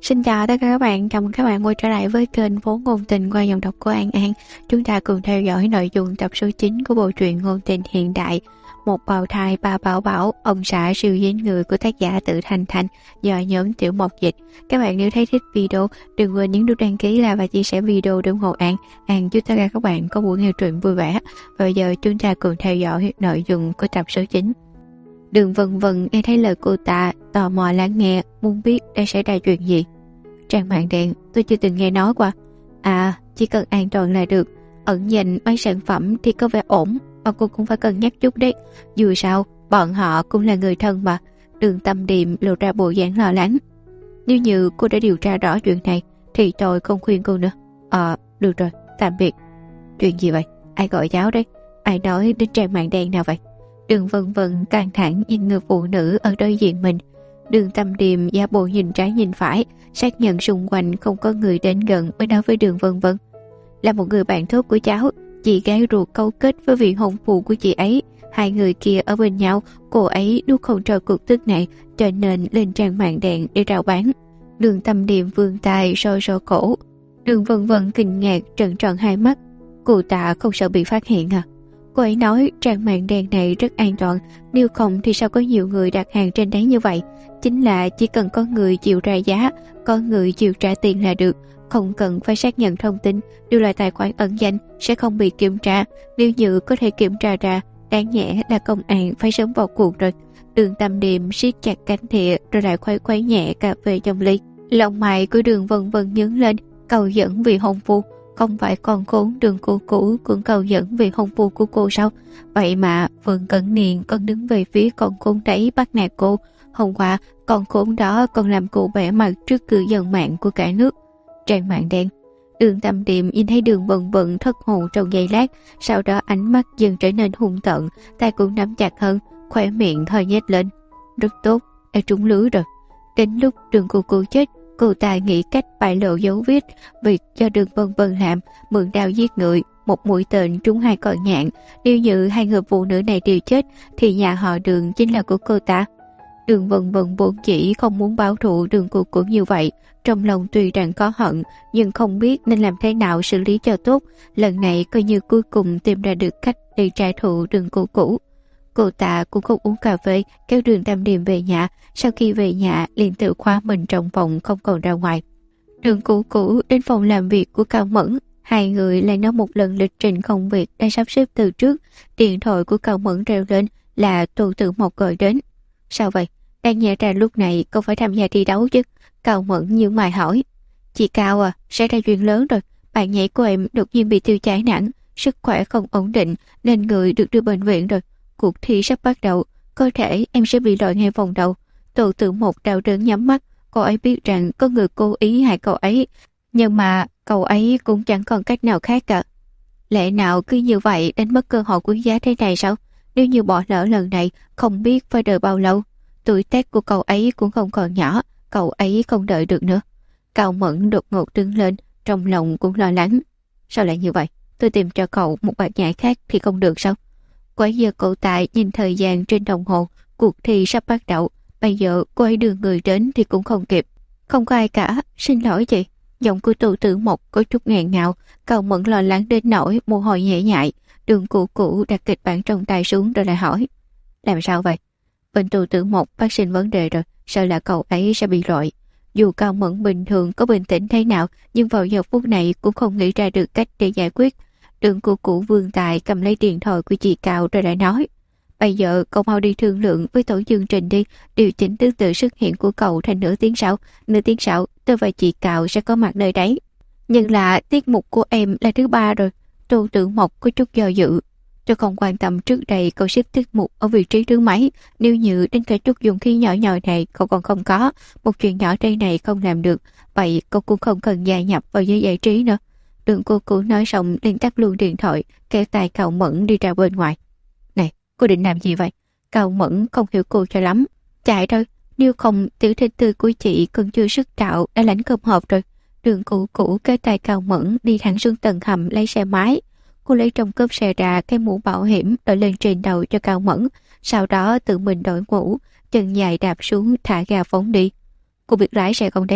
Xin chào tất cả các bạn, chào mừng các bạn quay trở lại với kênh Vốn Ngôn Tình qua dòng đọc của An An. Chúng ta cùng theo dõi nội dung tập số 9 của bộ truyện ngôn tình hiện đại Một bào thai ba bảo bảo, ông xã siêu dính người của tác giả Tự Thành Thành do nhóm Tiểu Mộc dịch. Các bạn nếu thấy thích video, đừng quên nhấn nút đăng ký, like và chia sẻ video để ủng hộ An. An chúc tất cả các bạn có buổi nghe truyện vui vẻ. Và bây giờ chúng ta cùng theo dõi nội dung của tập số 9. Đường Vân Vân nghe thấy lời cô ta, tò mò lắng nghe, muốn biết đã xảy ra chuyện gì. Trang mạng đen, tôi chưa từng nghe nói qua. À, chỉ cần an toàn là được. Ẩn danh mấy sản phẩm thì có vẻ ổn, mà cô cũng phải cân nhắc chút đấy. Dù sao, bọn họ cũng là người thân mà. Đường Tâm Điềm lộ ra bộ dáng lo lắng. Nếu như cô đã điều tra rõ chuyện này, thì tôi không khuyên cô nữa. Được rồi, tạm biệt. Chuyện gì vậy? Ai gọi giáo đấy? Ai nói đến trang mạng đen nào vậy? Đường Vân Vân căng thẳng nhìn người phụ nữ ở đối diện mình. Đường Tâm Điềm giả bộ nhìn trái nhìn phải, xác nhận xung quanh không có người đến gần mới nói với Đường Vân Vân. Là một người bạn tốt của cháu, chị gái ruột câu kết với vị hôn phu của chị ấy. Hai người kia ở bên nhau, cô ấy nuốt không trôi cuộc tức này, cho nên lên trang mạng đen để rao bán. Đường Tâm Điềm vươn tay soi cổ. Đường Vân Vân kinh ngạc trợn tròn hai mắt. Cô ta không sợ bị phát hiện à? Cô ấy nói trang mạng đen này rất an toàn, nếu không thì sao có nhiều người đặt hàng trên đấy như vậy. Chính là chỉ cần có người chịu ra giá, có người chịu trả tiền là được, không cần phải xác nhận thông tin, đều là tài khoản ẩn danh sẽ không bị kiểm tra. Nếu như có thể kiểm tra ra, đáng nhẽ là công an phải sớm vào cuộc rồi. Đường Tâm Điềm siết chặt cánh thìa rồi lại khuấy nhẹ cà phê trong ly. Lòng mày của Đường Vân Vân nhướng lên, cầu dẫn vì hôn phu. Không phải con khốn Đường cô cũ cũng cầu dẫn vì hôn phu của cô sao? Vậy mà Vương Cẩn Niên còn đứng về phía con khốn đấy bắt nạt cô. Hôm qua con khốn đó còn làm cô bẻ mặt trước cư dân mạng của cả nước. Trang mạng đen. Đường Tâm Điềm nhìn thấy Đường Vân Vân thất hồn trong giây lát, sau đó ánh mắt dần trở nên hung tợn, tay cũng nắm chặt hơn, khóe miệng hơi nhếch lên. Rất tốt, đã trúng lưới rồi. Đến lúc Đường cô chết, cô ta nghĩ cách bại lộ dấu vết việc cho Đường Vân Vân làm, mượn đao giết người, một mũi tên trúng hai con nhạn. Nếu như hai người phụ nữ này đều chết thì nhà họ Đường chính là của cô ta. Đường Vân Vân vốn chỉ không muốn báo thù Đường cô như vậy, trong lòng tuy rằng có hận nhưng không biết nên làm thế nào xử lý cho tốt. Lần này coi như cuối cùng tìm ra được cách để trả thù Đường cô cũ. Cô ta cũng không uống cà phê, kéo Đường Tâm Điềm về nhà. Sau khi về nhà liền tự khóa mình trong phòng, không còn ra ngoài. Đường cũ đến phòng làm việc của Cao Mẫn. Hai người lại nói một lần lịch trình công việc đã sắp xếp từ trước. Điện thoại của Cao Mẫn reo lên là Tô Tử Mộc gọi đến. Sao vậy? Đang nhẹ ra lúc này không phải tham gia thi đấu chứ? Cao Mẫn nhướng mày hỏi. Chị Cao à, sẽ ra chuyện lớn rồi. Bạn nhảy của em đột nhiên bị tiêu chảy nặng, sức khỏe không ổn định nên người được đưa bệnh viện rồi. Cuộc thi sắp bắt đầu, có thể em sẽ bị loại ngay vòng đầu. Tô Tử Mộc đau đớn nhắm mắt. Cô ấy biết rằng có người cố ý hại cậu ấy, nhưng mà cậu ấy cũng chẳng còn cách nào khác cả. Lẽ nào cứ như vậy đánh mất cơ hội quý giá thế này sao? Nếu như bỏ lỡ lần này, không biết phải đợi bao lâu. Tuổi tác của cậu ấy cũng không còn nhỏ, cậu ấy không đợi được nữa. Cao Mẫn đột ngột đứng lên, trong lòng cũng lo lắng. Sao lại như vậy? Tôi tìm cho cậu một bạn nhảy khác thì không được sao? Quấy giờ cậu tại nhìn thời gian trên đồng hồ, cuộc thi sắp bắt đầu. Bây giờ cô ấy đưa người đến thì cũng không kịp. Không có ai cả, xin lỗi chị. Giọng của Tô Tử Mộc có chút nghẹn ngào. Cao Mẫn lo lắng đến nỗi mồ hôi nhễ nhại. Đường cũ đặt kịch bản trong tay xuống rồi lại hỏi. Làm sao vậy? Bên Tô Tử Mộc phát sinh vấn đề rồi, sợ là cậu ấy sẽ bị loại. Dù Cao Mẫn bình thường có bình tĩnh thế nào, nhưng vào giờ phút này cũng không nghĩ ra được cách để giải quyết. Đường cũ vươn tay cầm lấy điện thoại của chị Cao rồi lại nói. Bây giờ cậu mau đi thương lượng với tổ chương trình đi, điều chỉnh tương tự xuất hiện của cậu thành nửa tiếng sau, tôi và chị Cao sẽ có mặt nơi đấy. Nhưng là tiết mục của em là thứ 3 rồi. Tô Tử Mộc có chút do dự. Tôi không quan tâm trước đây cậu xếp tiết mục ở vị trí thứ mấy, nếu như đến cả chút dùng khí nhỏ nhòi này cậu còn không có, một chuyện nhỏ đây này không làm được, vậy cậu cũng không cần gia nhập vào giới giải trí nữa. Đường cô nói xong liền tắt luôn điện thoại, kéo tay Cao Mẫn đi ra bên ngoài. Này, cô định làm gì vậy? Cao Mẫn không hiểu cô cho lắm. Chạy thôi, nếu không tiểu thê tư của chị còn chưa sức đạo đã lãnh cơm hộp rồi. Đường cũ kéo tay Cao Mẫn đi thẳng xuống tầng hầm lấy xe máy. Cô lấy trong cốp xe ra cái mũ bảo hiểm đội lên trên đầu cho Cao Mẫn, sau đó tự mình đổi mũ, chân dài đạp xuống thả ga phóng đi. Cô biết lái xe không đấy?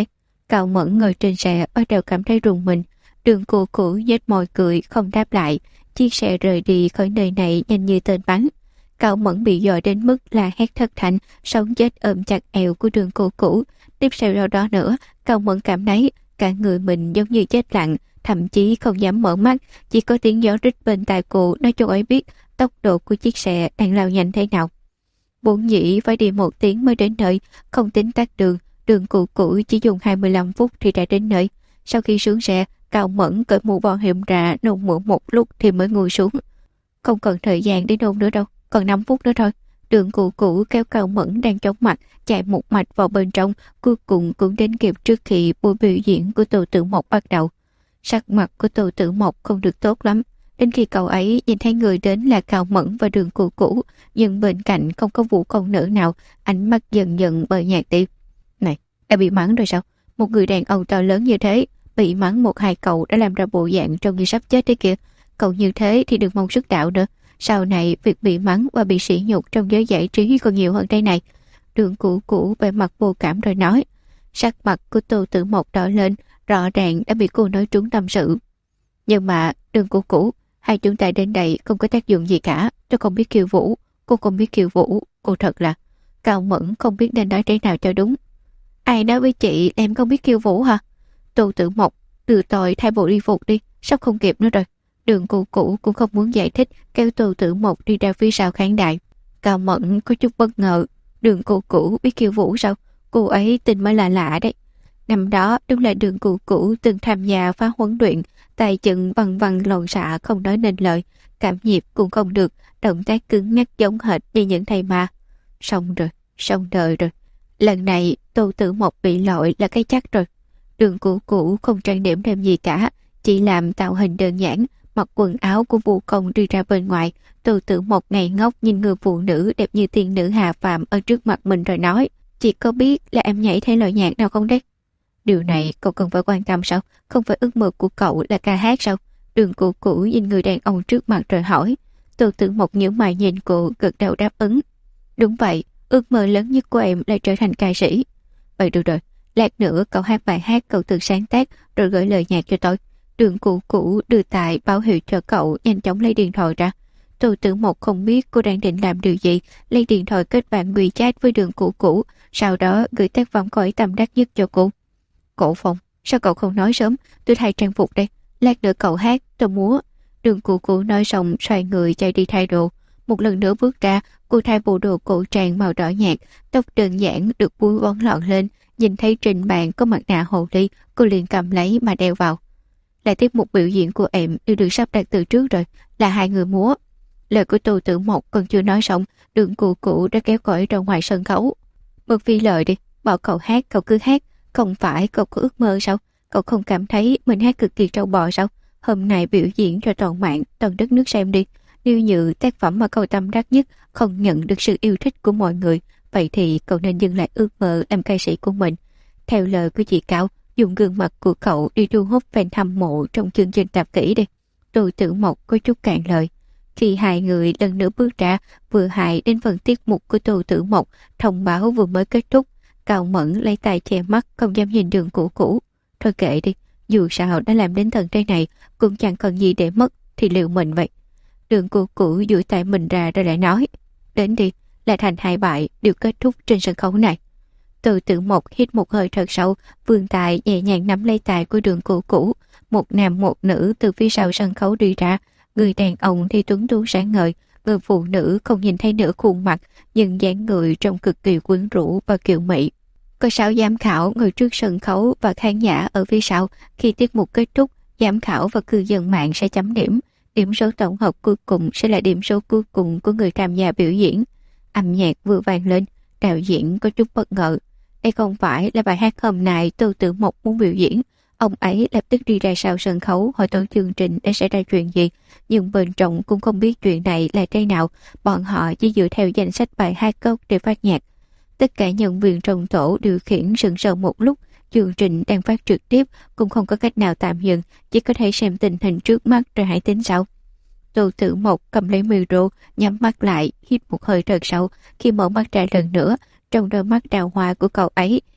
Cao Mẫn ngồi trên xe bắt đầu cảm thấy rùng mình. Đường Cũ Cũ nhếch môi cười không đáp lại. Chiếc xe rời đi khỏi nơi này nhanh như tên bắn. Cao Mẫn bị dọa đến mức là hét thất thanh, sống chết ôm chặt eo của Đường Cũ Cũ. Tiếp sau đó nữa, Cao Mẫn cảm thấy cả người mình giống như chết lặng, thậm chí không dám mở mắt, chỉ có tiếng gió rít bên tai cô nói cho ấy biết tốc độ của chiếc xe đang lao nhanh thế nào. Vốn dĩ phải đi 1 tiếng mới đến nơi, không tính tắt đường, Đường Cũ Cũ chỉ dùng 25 phút thì đã đến nơi. Sau khi xuống xe, Cao Mẫn cởi mũ bảo hiểm ra nôn mửa một lúc thì mới ngồi xuống. Không cần thời gian để nôn nữa đâu, còn 5 phút nữa thôi. Đường Cũ Cũ kéo Cao Mẫn đang chóng mặt chạy một mạch vào bên trong, cuối cùng cũng đến kịp trước khi buổi biểu diễn của Tô Tử Mộc bắt đầu. Sắc mặt của Tô Tử Mộc không được tốt lắm. Đến khi cậu ấy nhìn thấy người đến là Cao Mẫn và Đường Cũ Cũ, nhưng bên cạnh không có vũ công nữ nào, ánh mắt dần dần bờ nhạt đi. Này, đã bị mắng rồi sao? Một người đàn ông to lớn như thế, bị mắng 1-2 cậu đã làm ra bộ dạng trông như sắp chết đấy kìa. Cậu như thế thì đừng mong sức đạo nữa. Sau này việc bị mắng và bị sỉ nhục trong giới giải trí còn nhiều hơn đây này. Đường Cũ Cũ vẻ mặt vô cảm rồi nói. Sắc mặt của Tô Tử Mộc đỏ lên, rõ ràng đã bị cô nói trúng tâm sự. Nhưng mà Đường Cũ Cũ, hai chúng ta đến đây không có tác dụng gì cả. Tôi không biết khiêu vũ, cô không biết khiêu vũ. Cô thật là... Cao Mẫn không biết nên nói thế nào cho đúng. Ai nói với chị em không biết khiêu vũ hả? Tô Tử Mộc, từ tội thay bộ y phục đi, sắp không kịp nữa rồi. Đường Cũ Cũ cũng không muốn giải thích, kéo Tô Tử Mộc đi ra phía sau khán đài. Cao Mẫn có chút bất ngờ. Đường Cũ Cũ biết khiêu vũ sao? Cô ấy tin mới là lạ đấy. Năm đó đúng là Đường Cũ Cũ từng tham gia phá huấn luyện, tay chân văng văng lộn xạ không nói nên lời, cảm nhịp cũng không được, động tác cứng nhắc giống hệt như những thầy ma. Xong rồi, xong đời rồi. Lần này Tô Tử Mộc bị lội là cái chắc rồi. Đường Cũ Cũ không trang điểm thêm gì cả, chỉ làm tạo hình đơn giản, mặc quần áo của vũ công đi ra bên ngoài. Tô Tử Mộc ngây ngốc nhìn người phụ nữ đẹp như tiên nữ hạ phàm ở trước mặt mình rồi nói, chị có biết là em nhảy thể loại nhạc nào không đấy? Điều này cậu cần phải quan tâm sao? Không phải ước mơ của cậu là ca hát sao? Đường Cũ Cũ nhìn người đàn ông trước mặt rồi hỏi. Tô Tử Mộc nhíu mày nhìn cô, gật đầu đáp ứng. Đúng vậy, ước mơ lớn nhất của em là trở thành ca sĩ. Vậy được rồi, lát nữa cậu hát bài hát cậu tự sáng tác rồi gửi lời nhạc cho tôi. Đường Cũ Cũ đưa tài báo hiệu cho cậu nhanh chóng lấy điện thoại ra. Tô Tử Mộc không biết cô đang định làm điều gì, lấy điện thoại kết bạn WeChat với Đường Cũ Cũ, sau đó gửi tác phẩm cậu ấy tâm đắc nhất cho cô. Cổ Phong, sao cậu không nói sớm? Tôi thay trang phục đây, lát nữa cậu hát, tôi múa. Đường Cũ Cũ nói xong xoay người chạy đi thay đồ. Một lần nữa bước ra, cô thay bộ đồ cổ trang màu đỏ nhạt, tóc đơn giản được búi bóng lọn lên. Nhìn thấy trên bàn có mặt nạ hồ ly, cô liền cầm lấy mà đeo vào. Là tiết mục biểu diễn của em đều được sắp đặt từ trước rồi, là 2 người múa. Lời của Tô Tử Mộc còn chưa nói xong, Đường Cũ Cũ đã kéo cậu ấy ra ngoài sân khấu. Bật Vi lời đi, bảo cậu hát cậu cứ hát, không phải cậu có ước mơ sao? Cậu không cảm thấy mình hát cực kỳ trâu bò sao? Hôm nay biểu diễn cho toàn mạng, toàn đất nước xem đi. Nếu như tác phẩm mà cậu tâm đắc nhất không nhận được sự yêu thích của mọi người, vậy thì cậu nên dừng lại ước mơ làm ca sĩ của mình. Theo lời của chị Cao, dùng gương mặt của cậu đi thu hút fan hâm mộ trong chương trình tạp kỹ đi. Tô Tử Mộc có chút cạn lời. Khi 2 người lần nữa bước ra, vừa hài đến phần tiết mục của Tô Tử Mộc, thông báo vừa mới kết thúc. Cao Mẫn lấy tay che mắt, không dám nhìn Đường Cũ Cũ. Thôi kệ đi, dù sao đã làm đến tận đây này, cũng chẳng còn gì để mất, thì liệu mình vậy. Đường Cũ Cũ duỗi tay mình ra rồi lại nói, đến đi, là thành 2 bại đều kết thúc trên sân khấu này. Tô Tử Mộc hít một hơi thật sâu, vươn tay nhẹ nhàng nắm lấy tay của Đường Cũ Cũ. Một nam một nữ từ phía sau sân khấu đi ra, người đàn ông thì tuấn tú sáng ngời, người phụ nữ không nhìn thấy nửa khuôn mặt, nhưng dáng người trông cực kỳ quyến rũ và kiều mỹ. Có 6 giám khảo ngồi trước sân khấu và khán giả ở phía sau. Khi tiết mục kết thúc, giám khảo và cư dân mạng sẽ chấm điểm. Điểm số tổng hợp cuối cùng sẽ là điểm số cuối cùng của người tham gia biểu diễn. Âm nhạc vừa vang lên, đạo diễn có chút bất ngờ. Đây không phải là bài hát hôm nay Tô Tử Mộc muốn biểu diễn. Ông ấy lập tức đi ra sau sân khấu hỏi tổ chương trình đã xảy ra chuyện gì, nhưng bên trong cũng không biết chuyện này là thế nào. Bọn họ chỉ dựa theo danh sách bài hát gốc để phát nhạc. Tất cả nhân viên trong tổ điều khiển sững sờ một lúc. Chương trình đang phát trực tiếp, cũng không có cách nào tạm dừng, chỉ có thể xem tình hình trước mắt rồi hãy tính sau. Tô Tử Mộc cầm lấy micro, nhắm mắt lại, hít một hơi thật sâu. Khi mở mắt ra lần nữa, trong đôi mắt đào hoa của cậu ấy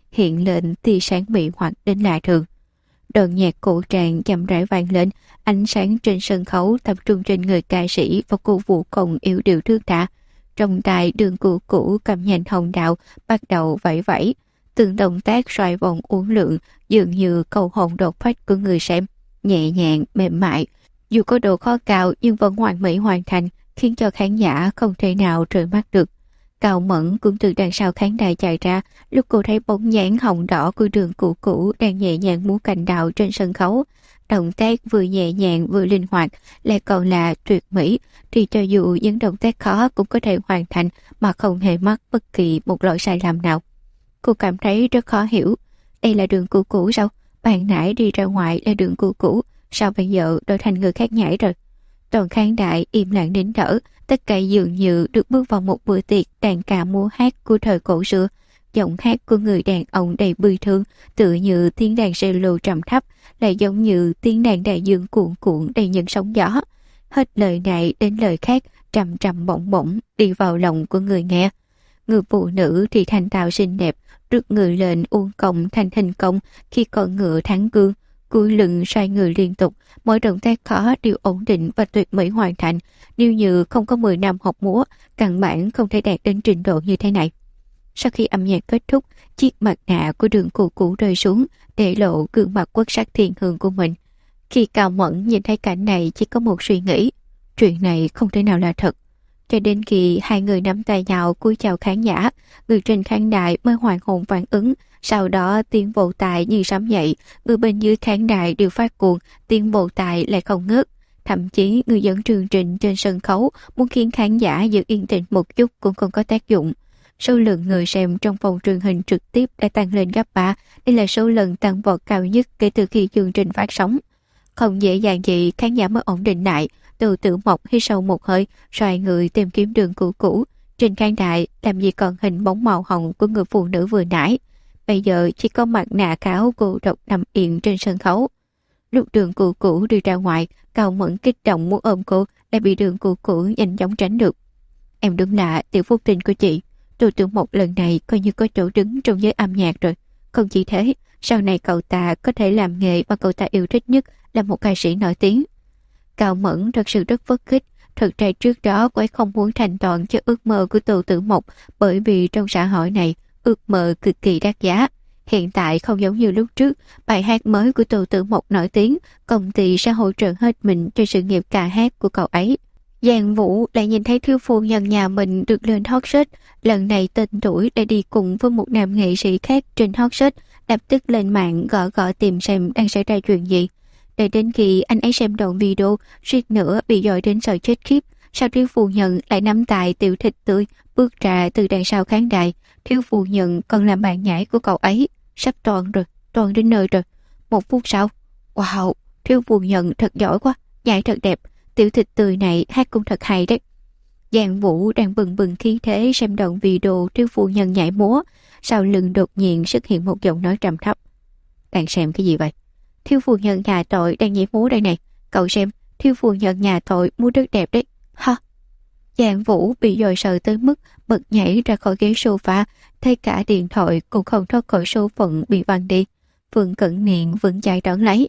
hiện lên tia sáng mị hoặc đến lạ thường. Đoạn nhạc cổ trang chậm rãi vang lên, ánh sáng trên sân khấu tập trung trên người ca sĩ và cô vũ công yếu điệu thước tha. Trong tay Đường Cũ Cũ cầm nhành hồng đạo bắt đầu vẫy vẫy, từng động tác xoay vòng uốn lượn dường như cầu hồn đột phách của người xem, nhẹ nhàng mềm mại, dù có độ khó cao nhưng vẫn hoàn mỹ hoàn thành, khiến cho khán giả không thể nào rời mắt được. Cao Mẫn cũng từ đằng sau khán đài chạy ra, lúc cô thấy bóng dáng hồng đỏ của Đường Cũ Cũ đang nhẹ nhàng múa cành đào trên sân khấu. Động tác vừa nhẹ nhàng vừa linh hoạt, lại còn là tuyệt mỹ, thì cho dù những động tác khó cũng có thể hoàn thành mà không hề mắc bất kỳ một lỗi sai lầm nào. Cô cảm thấy rất khó hiểu. Đây là Đường Cũ Cũ sao? Bạn nãy đi ra ngoài là Đường Cũ Cũ, sao bây giờ đổi thành người khác nhảy rồi? Toàn khán đài im lặng nín thở, tất cả dường như được bước vào một bữa tiệc đàn ca múa hát của thời cổ xưa. Giọng hát của người đàn ông đầy bi thương, tựa như tiếng đàn cello trầm thấp, lại giống như tiếng đàn đại dương cuộn cuộn đầy những sóng gió. Hết lời này đến lời khác, trầm trầm bổng bổng đi vào lòng của người nghe. Người phụ nữ thì thành thạo xinh đẹp, rước người lên uốn cong thành hình cong khi con ngựa thắng gương, cúi lưng xoay người liên tục, mỗi động tác khó đều ổn định và tuyệt mỹ hoàn thành. Nếu như không có 10 năm học múa, căn bản không thể đạt đến trình độ như thế này. Sau khi âm nhạc kết thúc, chiếc mặt nạ của Đường Cũ Cũ rơi xuống, để lộ gương mặt quốc sắc thiên hương của mình. Khi Cao Mẫn nhìn thấy cảnh này, chỉ có một suy nghĩ: chuyện này không thể nào là thật. Cho đến khi hai người nắm tay nhau cúi chào khán giả, người trên khán đài mới hoàn hồn phản ứng. Sau đó tiếng vỗ tay như sấm dậy, người bên dưới khán đài đều phát cuồng, tiếng vỗ tay lại không ngớt. Thậm chí người dẫn chương trình trên sân khấu muốn khiến khán giả giữ yên tĩnh một chút cũng không có tác dụng. Số lượng người xem trong phòng truyền hình trực tiếp đã tăng lên gấp 3, đây là số lần tăng vọt cao nhất kể từ khi chương trình phát sóng. Không dễ dàng gì khán giả mới ổn định lại. Từ Tử Mộc hít sâu một hơi, xoay người tìm kiếm Đường Cũ Cũ. Trên khán đài làm gì còn hình bóng màu hồng của người phụ nữ vừa nãy. Bây giờ chỉ có mặt nạ khảo cô độc nằm yên trên sân khấu. Lúc Đường Cũ Cũ đi ra ngoài, Cao Mẫn kích động muốn ôm cô, đã bị Đường Cũ Cũ nhanh chóng tránh được. Em đúng là tiểu phúc tinh của chị. Từ Tử Mộc lần này coi như có chỗ đứng trong giới âm nhạc rồi. Không chỉ thế, sau này cậu ta có thể làm nghề mà cậu ta yêu thích nhất là một ca sĩ nổi tiếng. Cao Mẫn thật sự rất phấn khích. Thật ra trước đó cô ấy không muốn thành toàn cho ước mơ của Từ Tử Mộc, bởi vì trong xã hội này ước mơ cực kỳ đắt giá. Hiện tại không giống như lúc trước, bài hát mới của Từ Tử Mộc nổi tiếng, công ty sẽ hỗ trợ hết mình cho sự nghiệp ca hát của cậu ấy. Giang Vũ lại nhìn thấy thiếu phu nhân nhà mình được lên hot search, lần này tên tuổi lại đi cùng với một nam nghệ sĩ khác trên hot search, lập tức lên mạng gõ tìm xem đang xảy ra chuyện gì. Để đến khi anh ấy xem đoạn video, suýt nữa bị dội đến sợ chết khiếp. Sao thiếu phu nhân lại nắm tay tiểu thịt tươi bước ra từ đằng sau khán đài? Thiếu phu nhân còn làm bạn nhảy của cậu ấy. Sắp toàn rồi, toàn đến nơi rồi. 1 phút sau, wow, thiếu phu nhân thật giỏi quá, nhảy thật đẹp. Tiểu thịt tươi này hát cũng thật hay đấy. Giang Vũ đang bừng bừng khí thế xem đoạn video thiếu phu nhân nhảy múa, sau lưng đột nhiên xuất hiện một giọng nói trầm thấp. Đang xem cái gì vậy? Thiếu phu nhân nhà tội đang nhảy múa đây này. Cậu xem, thiếu phu nhân nhà tội múa rất đẹp đấy. Ha! Giang Vũ bị dội sợ tới mức bật nhảy ra khỏi ghế sofa, thấy cả điện thoại cũng không thoát khỏi số phận bị văng đi. Phương Cẩn Niệm vẫn chạy đón lấy.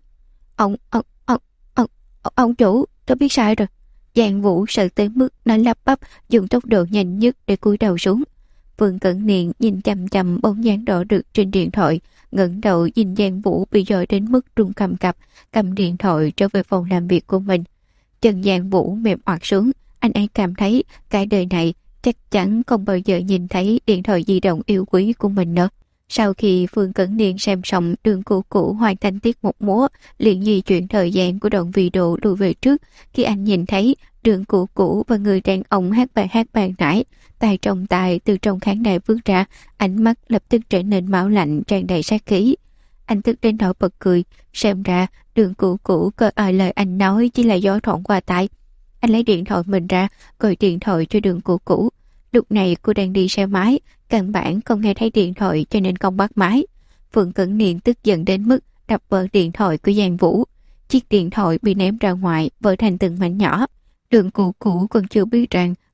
Ông chủ, tôi biết sai rồi. Giang Vũ sợ tới mức nó lắp bắp dùng tốc độ nhanh nhất để cúi đầu xuống. Phương Cẩn Niệm nhìn chằm chằm bóng dáng đỏ rực trên điện thoại, ngẩng đầu nhìn Giang Vũ bị dội đến mức run cầm cập, cầm điện thoại trở về phòng làm việc của mình. Chân Giang Vũ mềm oặt xuống, anh ấy cảm thấy cả đời này chắc chắn không bao giờ nhìn thấy điện thoại di động yêu quý của mình nữa. Sau khi Phương Cẩn Niên xem xong Đường Cũ Cũ hoàn thành tiết mục múa, liền di chuyển thời gian của đoạn video lùi về trước. Khi anh nhìn thấy Đường Cũ Cũ và người đàn ông hát bài hát bàn nãy, tay trong tay từ trong khán đài bước ra, ánh mắt lập tức trở nên máu lạnh tràn đầy sát khí. Anh tức đến nỗi bật cười, xem ra Đường Cũ Cũ coi lời anh nói chỉ là gió thoảng qua tai. Anh lấy điện thoại mình ra, gọi điện thoại cho Đường Cũ Cũ. Lúc này cô đang đi xe máy, căn bản không nghe thấy điện thoại cho nên không bắt máy. Phương Cẩn Niên tức giận đến mức đập vỡ điện thoại của Giang Vũ. Chiếc điện thoại bị ném ra ngoài, vỡ thành từng mảnh nhỏ. Đường Cũ Cũ còn chưa biết rằng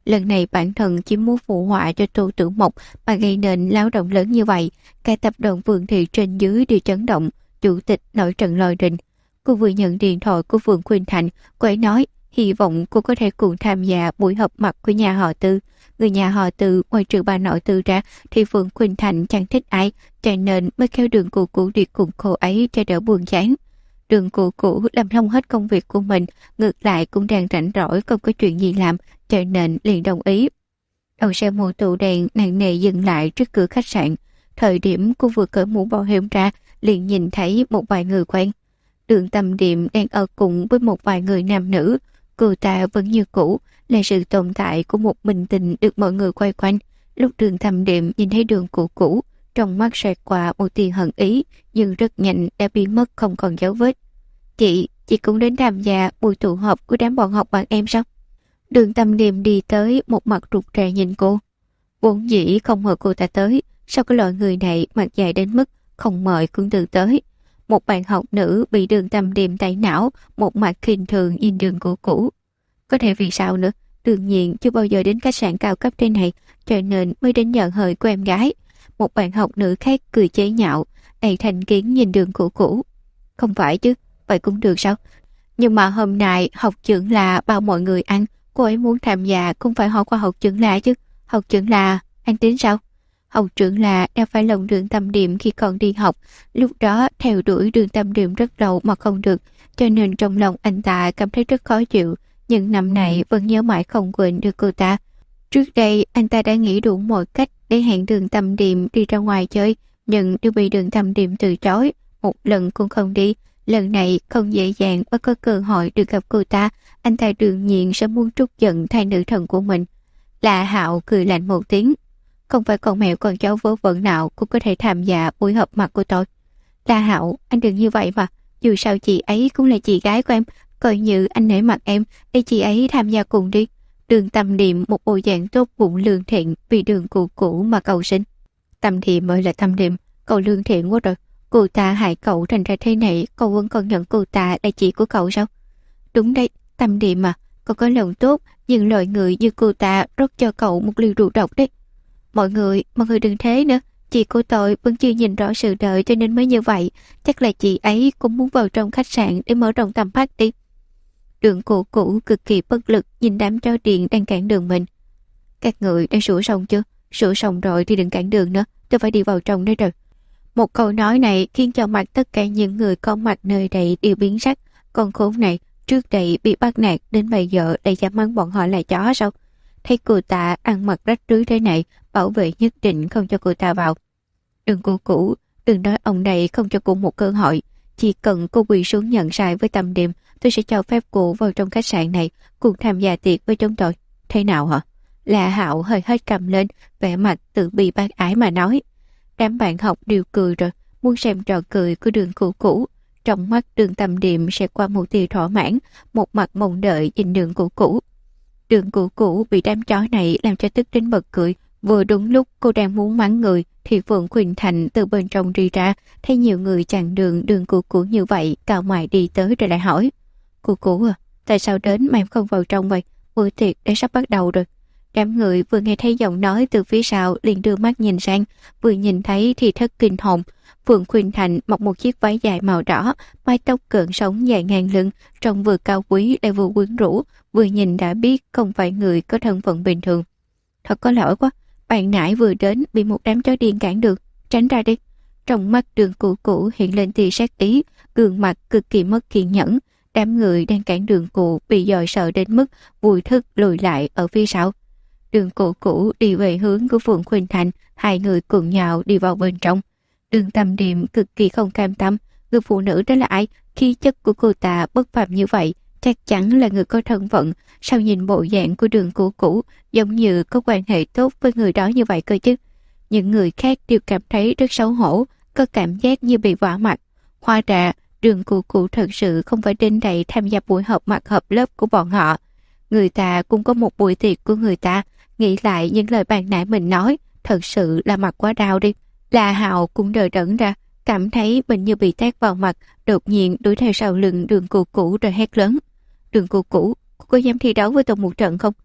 Lần này bản thân chỉ muốn phụ họa cho Tô Tử Mộc mà gây nên náo động lớn như vậy. Cả tập đoàn Vườn Thị trên dưới đều chấn động. Chủ tịch nổi trận lôi đình. Cô vừa nhận điện thoại của Vườn Khuynh Thành. Cô ấy nói hy vọng cô có thể cùng tham gia buổi họp mặt của nhà họ Tư. Người nhà họ Tư ngoài trừ bà nội Tư ra thì Vườn Khuynh Thành chẳng thích ai, cho nên mới kêu Đường Cụ Cụ đi cùng cô ấy cho đỡ buồn chán. Đường Cụ Cụ làm xong hết công việc của mình, ngược lại cũng đang rảnh rỗi không có chuyện gì làm, cho nên liền đồng ý. Đầu xe mô tô đèn nặng nề dừng lại trước cửa khách sạn. Thời điểm cô vừa cởi mũ bảo hiểm ra, liền nhìn thấy một vài người quen. Đường Tâm Điềm đang ở cùng với một vài người nam nữ. Cô ta vẫn như cũ, là sự tồn tại của một bình tình được mọi người quay quanh. Lúc Đường Tâm Điềm nhìn thấy Đường Cụ Cụ, trong mắt xẹt qua một tia hận ý, nhưng rất nhanh đã biến mất không còn dấu vết. Chị cũng đến tham gia buổi tụ họp của đám bọn học bạn em sao? Đường Tâm Điềm đi tới, một mặt rụt rè nhìn cô. Vốn dĩ không mời cô ta tới, sao cái loại người này mặt dài đến mức không mời cũng từ tới. Một bạn học nữ bị Đường Tâm Điềm tẩy não, một mặt khinh thường nhìn Đường Cụ Cụ. Có thể vì sao nữa, đương nhiên chưa bao giờ đến khách sạn cao cấp trên này, cho nên mới đến nhận hời của em gái. Một bạn học nữ khác cười chế nhạo, đầy thành kiến nhìn Đường Cụ Cụ. Không phải chứ, vậy cũng được sao? Nhưng mà hôm nay học trưởng là bao mọi người ăn, cô ấy muốn tham gia cũng phải hỏi qua học trưởng là chứ. Học trưởng là, anh tính sao? Học trưởng là đã phải lòng Đường Tâm Điềm khi còn đi học, lúc đó theo đuổi Đường Tâm Điềm rất lâu mà không được, cho nên trong lòng anh ta cảm thấy rất khó chịu, nhưng năm nay vẫn nhớ mãi không quên được cô ta. Trước đây anh ta đã nghĩ đủ mọi cách để hẹn Đường Tâm Điềm đi ra ngoài chơi, nhưng đều bị Đường Tâm Điềm từ chối, một lần cũng không đi. Lần này không dễ dàng mới có cơ hội được gặp cô ta, anh ta đương nhiên sẽ muốn trút giận thay nữ thần của mình. Lạ Hạo cười lạnh một tiếng. Không phải con mèo con chó vớ vẩn nào cũng có thể tham gia buổi họp mặt của tôi. Lạ Hạo, anh đừng như vậy mà. Dù sao chị ấy cũng là chị gái của em, coi như anh nể mặt em, để chị ấy tham gia cùng đi. Đường Tâm Điềm một bộ dạng tốt bụng lương thiện vì Đường Cụ Cụ mà cầu xin. Tâm Điềm ơi là Tâm Điềm, cậu lương thiện quá rồi. Cô ta hại cậu thành ra thế này, cậu vẫn còn nhận cô ta là chị của cậu sao? Đúng đấy, Tâm Điềm mà, cậu có lòng tốt, nhưng loại người như cô ta rót cho cậu một ly rượu độc đấy. Mọi người đừng thế nữa, chị của tôi vẫn chưa nhìn rõ sự đời cho nên mới như vậy, chắc là chị ấy cũng muốn vào trong khách sạn để mở rộng tầm mắt đi. Đường Cụ Cụ cực kỳ bất lực nhìn đám chó điện đang cản đường mình. Các người đã sửa xong chưa? Sửa xong rồi thì đừng cản đường nữa, tôi phải đi vào trong đây rồi. Một câu nói này khiến cho mặt tất cả những người có mặt nơi đây đều biến sắc. Con khốn này trước đây bị bắt nạt đến bây giờ lại dám mắng bọn họ là chó sao? Thấy cô ta ăn mặc rách rưới thế này, bảo vệ nhất định không cho cô ta vào. Đừng Cụ Cụ, đừng nói ông này không cho cô một cơ hội. Chỉ cần cô quỳ xuống nhận sai với Tâm Điềm, tôi sẽ cho phép cô vào trong khách sạn này cùng tham gia tiệc với chúng tôi. Thế nào hả? Lạ Hạo hơi hết cầm lên, vẻ mặt tự bi bác ái mà nói. Đám bạn học đều cười rồi, muốn xem trò cười của Đường Cụ Cụ. Trong mắt Đường Tâm Điềm sẽ qua một tia thỏa mãn, một mặt mong đợi nhìn Đường Cụ Cụ. Đường Cụ Cụ bị đám chó này làm cho tức đến bật cười. Vừa đúng lúc cô đang muốn mắng người thì Phượng Khuynh Thành từ bên trong đi ra, thấy nhiều người chặn đường Đường Cụ Cụ như vậy, cào mày đi tới rồi lại hỏi: Cụ Cụ à, tại sao đến mà em không vào trong vậy? Bữa tiệc đã sắp bắt đầu rồi. Đám người vừa nghe thấy giọng nói từ phía sau liền đưa mắt nhìn sang, vừa nhìn thấy thì thất kinh hồn. Phượng Khuynh Thành mặc một chiếc váy dài màu đỏ, mái tóc cợn sóng dài ngang lưng, trông vừa cao quý lại vừa quyến rũ, vừa nhìn đã biết không phải người có thân phận bình thường. Thật có lỗi quá, bạn nãy vừa đến bị một đám chó điên cản đường, tránh ra đi. Trong mắt Đường Cụ Cụ hiện lên tia sát ý, gương mặt cực kỳ mất kiên nhẫn. Đám người đang cản đường cụ bị dọa sợ đến mức vùi thức lùi lại ở phía sau. Đường Cụ Cụ đi về hướng của Phượng Khuynh Thành, hai người cùng nhào đi vào bên trong. Đường Tâm Điềm cực kỳ không cam tâm, người phụ nữ đó là ai? Khí chất của cô ta bất phàm như vậy, chắc chắn là người có thân phận. Sao nhìn bộ dạng của Đường Cụ Cụ giống như có quan hệ tốt với người đó như vậy cơ chứ? Những người khác đều cảm thấy rất xấu hổ, có cảm giác như bị vả mặt. Hóa ra Đường Cụ Cụ thật sự không phải đến đây tham gia buổi họp mặt hợp lớp của bọn họ. Người ta cũng có một buổi tiệc của người ta. Nghĩ lại những lời bàn nãy mình nói, thật sự là mặt quá đau đi. La Hạo cũng đờ đẫn ra, cảm thấy mình như bị tát vào mặt, đột nhiên đuổi theo sau lưng Đường Cụ Cụ rồi hét lớn: Đường Cụ Cụ, cô có dám thi đấu với tôi một trận không?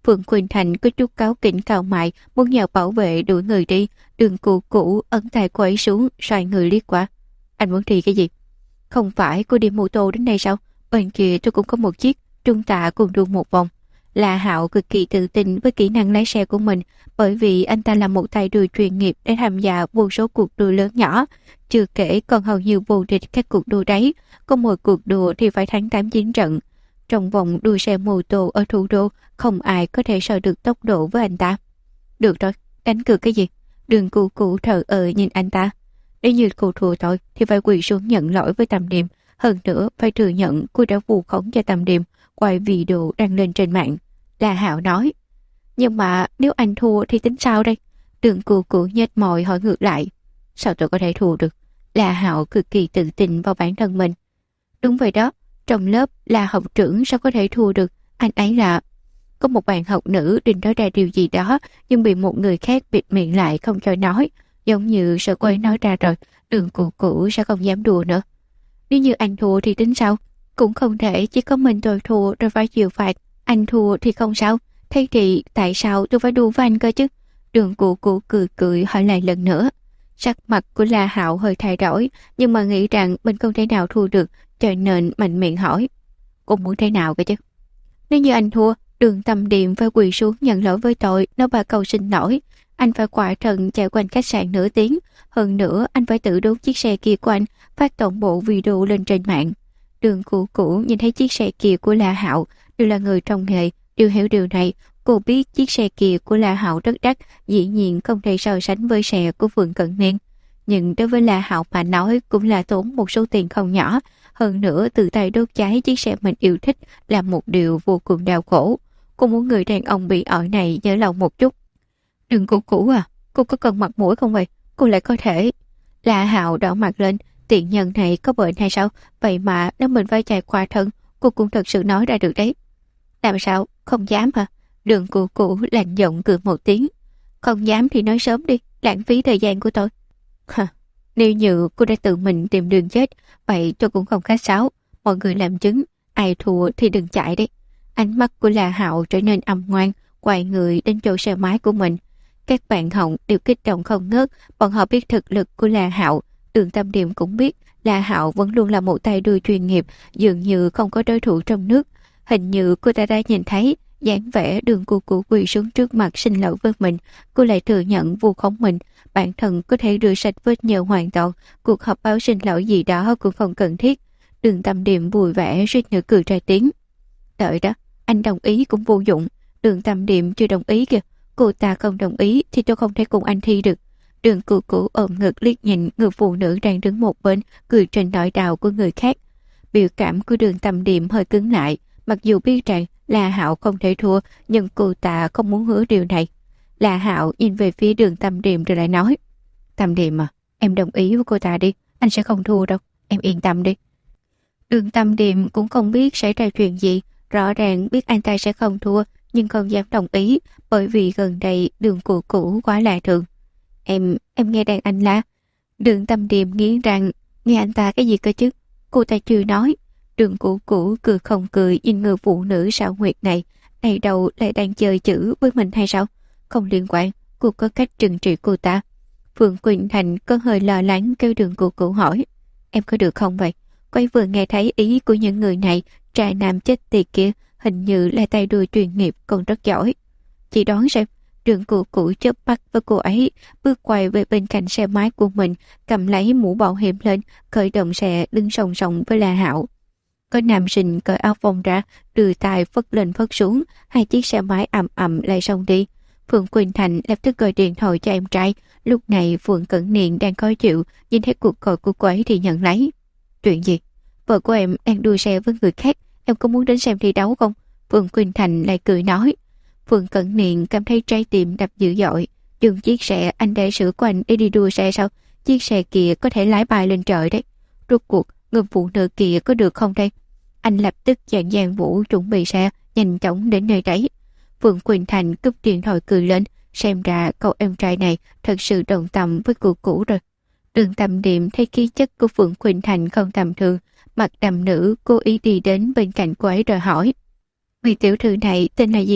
Phượng Quỳnh Thành có chút cáu kỉnh cào mày, muốn nhờ bảo vệ đuổi người đi. Đường Cù Cũ ấn tay cô ấy xuống, xoay người liếc qua. Anh muốn đi cái gì? Không phải cô đi mô tô đến đây sao? Bên kia tôi cũng có một chiếc, Trung Tạ cùng đua một vòng. La Hạo cực kỳ tự tin với kỹ năng lái xe của mình, bởi vì anh ta là một tay đua chuyên nghiệp để tham gia vô số cuộc đua lớn nhỏ, chưa kể còn hầu như vô địch các cuộc đua đấy, có một cuộc đua thì phải thắng 8-9 trận. Trong vòng đua xe mô tô ở thủ đô, không ai có thể so được tốc độ với anh ta. Được rồi, đánh cược cái gì? Đường Cù Cũ thờ ơ nhìn anh ta. Nếu như cô thua tội thì phải quỳ xuống nhận lỗi với Tầm Điềm, hơn nữa phải thừa nhận cô đã vu khống cho Tầm Điềm quay video đăng lên trên mạng. La Hạo nói. Nhưng mà nếu anh thua thì tính sao đây? Đường Cù Cũ nhếch môi hỏi ngược lại. Sao tôi có thể thua được? La Hạo cực kỳ tự tin vào bản thân mình. Đúng vậy đó, trong lớp là học trưởng sao có thể thua được, anh ấy là... Có một bạn học nữ định nói ra điều gì đó, nhưng bị một người khác bịt miệng lại không cho nói, giống như sợ cô ấy nói ra rồi, Đường Cù Cũ sẽ không dám đùa nữa. Nếu như anh thua thì tính sao? Cũng không thể chỉ có mình tôi thua rồi phải chịu phạt. Anh thua thì không sao, thế thì tại sao tôi phải đùa với anh cơ chứ? Đường Cù Cũ cười cười hỏi lại lần nữa. Sắc mặt của La Hạo hơi thay đổi, nhưng mà nghĩ rằng mình không thể nào thua được, cho nên mạnh miệng hỏi. Cô muốn thế nào cơ chứ? Nếu như anh thua, Đường Tầm Điềm phải quỳ xuống nhận lỗi với tội, nói ba câu xin lỗi. Anh phải quả trần chạy quanh khách sạn nửa tiếng. Hơn nữa, anh phải tự đốt chiếc xe kia của anh, phát toàn bộ video lên trên mạng. Đường Cù Cũ nhìn thấy chiếc xe kia của La Hạo, đều là người trong nghề, đều hiểu điều này. Cô biết chiếc xe kia của La Hạo rất đắt, dĩ nhiên không thể so sánh với xe của Phượng Cận Niên. Nhưng đối với La Hạo mà nói cũng là tốn một số tiền không nhỏ. Hơn nữa, tự tay đốt cháy chiếc xe mình yêu thích là một điều vô cùng đau khổ. Cô muốn người đàn ông bị ỏi này nhớ lòng một chút. Đừng Cù Cũ à, cô có cần mặt mũi không vậy? Cô lại có thể... La Hạo đỏ mặt lên, tiện nhân này có bệnh hay sao? Vậy mà nếu mình phải chạy qua thân, cô cũng thật sự nói ra được đấy. Làm sao? Không dám hả? Đường Cù Cũ lạnh giọng cười một tiếng. Không dám thì nói sớm đi, lãng phí thời gian của tôi. Hả? Nếu như cô đã tự mình tìm đường chết, vậy tôi cũng không khách sáo. Mọi người làm chứng, ai thua thì đừng chạy đấy. Ánh mắt của La Hạo trở nên âm ngoan, quay người đến chỗ xe máy của mình. Các bạn học đều kích động không ngớt, bọn họ biết thực lực của La Hạo. Đường Tâm Điềm cũng biết La Hạo vẫn luôn là một tay đua chuyên nghiệp, dường như không có đối thủ trong nước. Hình như cô ta đã nhìn thấy dáng vẻ Đường Cù Cũ quỳ xuống trước mặt xin lỗi với mình. Cô lại thừa nhận vu khống mình, bản thân có thể rửa sạch vết nhơ hoàn toàn, cuộc họp báo xin lỗi gì đó cũng không cần thiết. Đường Tâm Điềm vui vẻ suýt nữa cười ra tiếng. Đợi đó, anh đồng ý cũng vô dụng. Đường Tâm Điềm chưa đồng ý kìa. Cô ta không đồng ý thì tôi không thể cùng anh thi được. Đường Cù Cũ ôm ngực liếc nhìn người phụ nữ đang đứng một bên, cười trên nỗi đau của người khác. Biểu cảm của Đường Tâm Điềm hơi cứng lại, mặc dù biết rằng La Hạo không thể thua, nhưng cô ta không muốn hứa điều này. La Hạo nhìn về phía Đường Tâm Điềm rồi lại nói. Tâm Điềm à, em đồng ý với cô ta đi, anh sẽ không thua đâu, em yên tâm đi. Đường Tâm Điềm cũng không biết xảy ra chuyện gì, rõ ràng biết anh ta sẽ không thua, nhưng không dám đồng ý, bởi vì gần đây Đường Cù Cũ quá lạ thường. Em nghe đàn anh la. Đường Tâm Điềm nghiến răng, nghe anh ta cái gì cơ chứ? Cô ta chưa nói. Đường Cù Cũ cười không cười nhìn người phụ nữ xảo nguyệt này, này đầu lại đang chơi chữ với mình hay sao? Không liên quan, cô có cách trừng trị cô ta. Phượng Quỳnh Thành có hơi lo lắng kêu Đường Cù Cũ hỏi, em có được không vậy? Cô ấy vừa nghe thấy ý của những người này, trai nam chết tiệt kia, hình như là tay đua chuyên nghiệp còn rất giỏi. Chị đoán xem. Đường Cù Cũ chớp mắt với cô ấy, bước quay về bên cạnh xe máy của mình, cầm lấy mũ bảo hiểm lên, khởi động xe đứng song song với La Hạo. Có nam sinh cởi áo phông ra, đưa tay phất lên phất xuống, hai chiếc xe máy ầm ầm lại xông đi. Phượng Quỳnh Thành lập tức gọi điện thoại cho em trai. Lúc này Phượng Cẩn Niên đang khó chịu, nhìn thấy cuộc gọi của cô ấy thì nhận lấy. Chuyện gì? Vợ của em đang đua xe với người khác, em có muốn đến xem thi đấu không? Phượng Quỳnh Thành lại cười nói. Phượng Cẩn Niên cảm thấy trái tim đập dữ dội. Dùng chiếc xe anh đã sửa của anh để đi đua xe sao? Chiếc xe kia có thể lái bay lên trời đấy. Rốt cuộc người phụ nữ kia có được không đây? Anh lập tức dàn dàn vũ chuẩn bị xe, nhanh chóng đến nơi đấy. Phượng Quỳnh Thành cúp điện thoại cười lên, xem ra cậu em trai này thật sự đồng tâm với cô cũ rồi. Đường Tâm Điềm thấy khí chất của Phượng Quỳnh Thành không tầm thường, mặt đầm nữ cố ý đi đến bên cạnh cô ấy rồi hỏi. Vị tiểu thư này tên là gì vậy?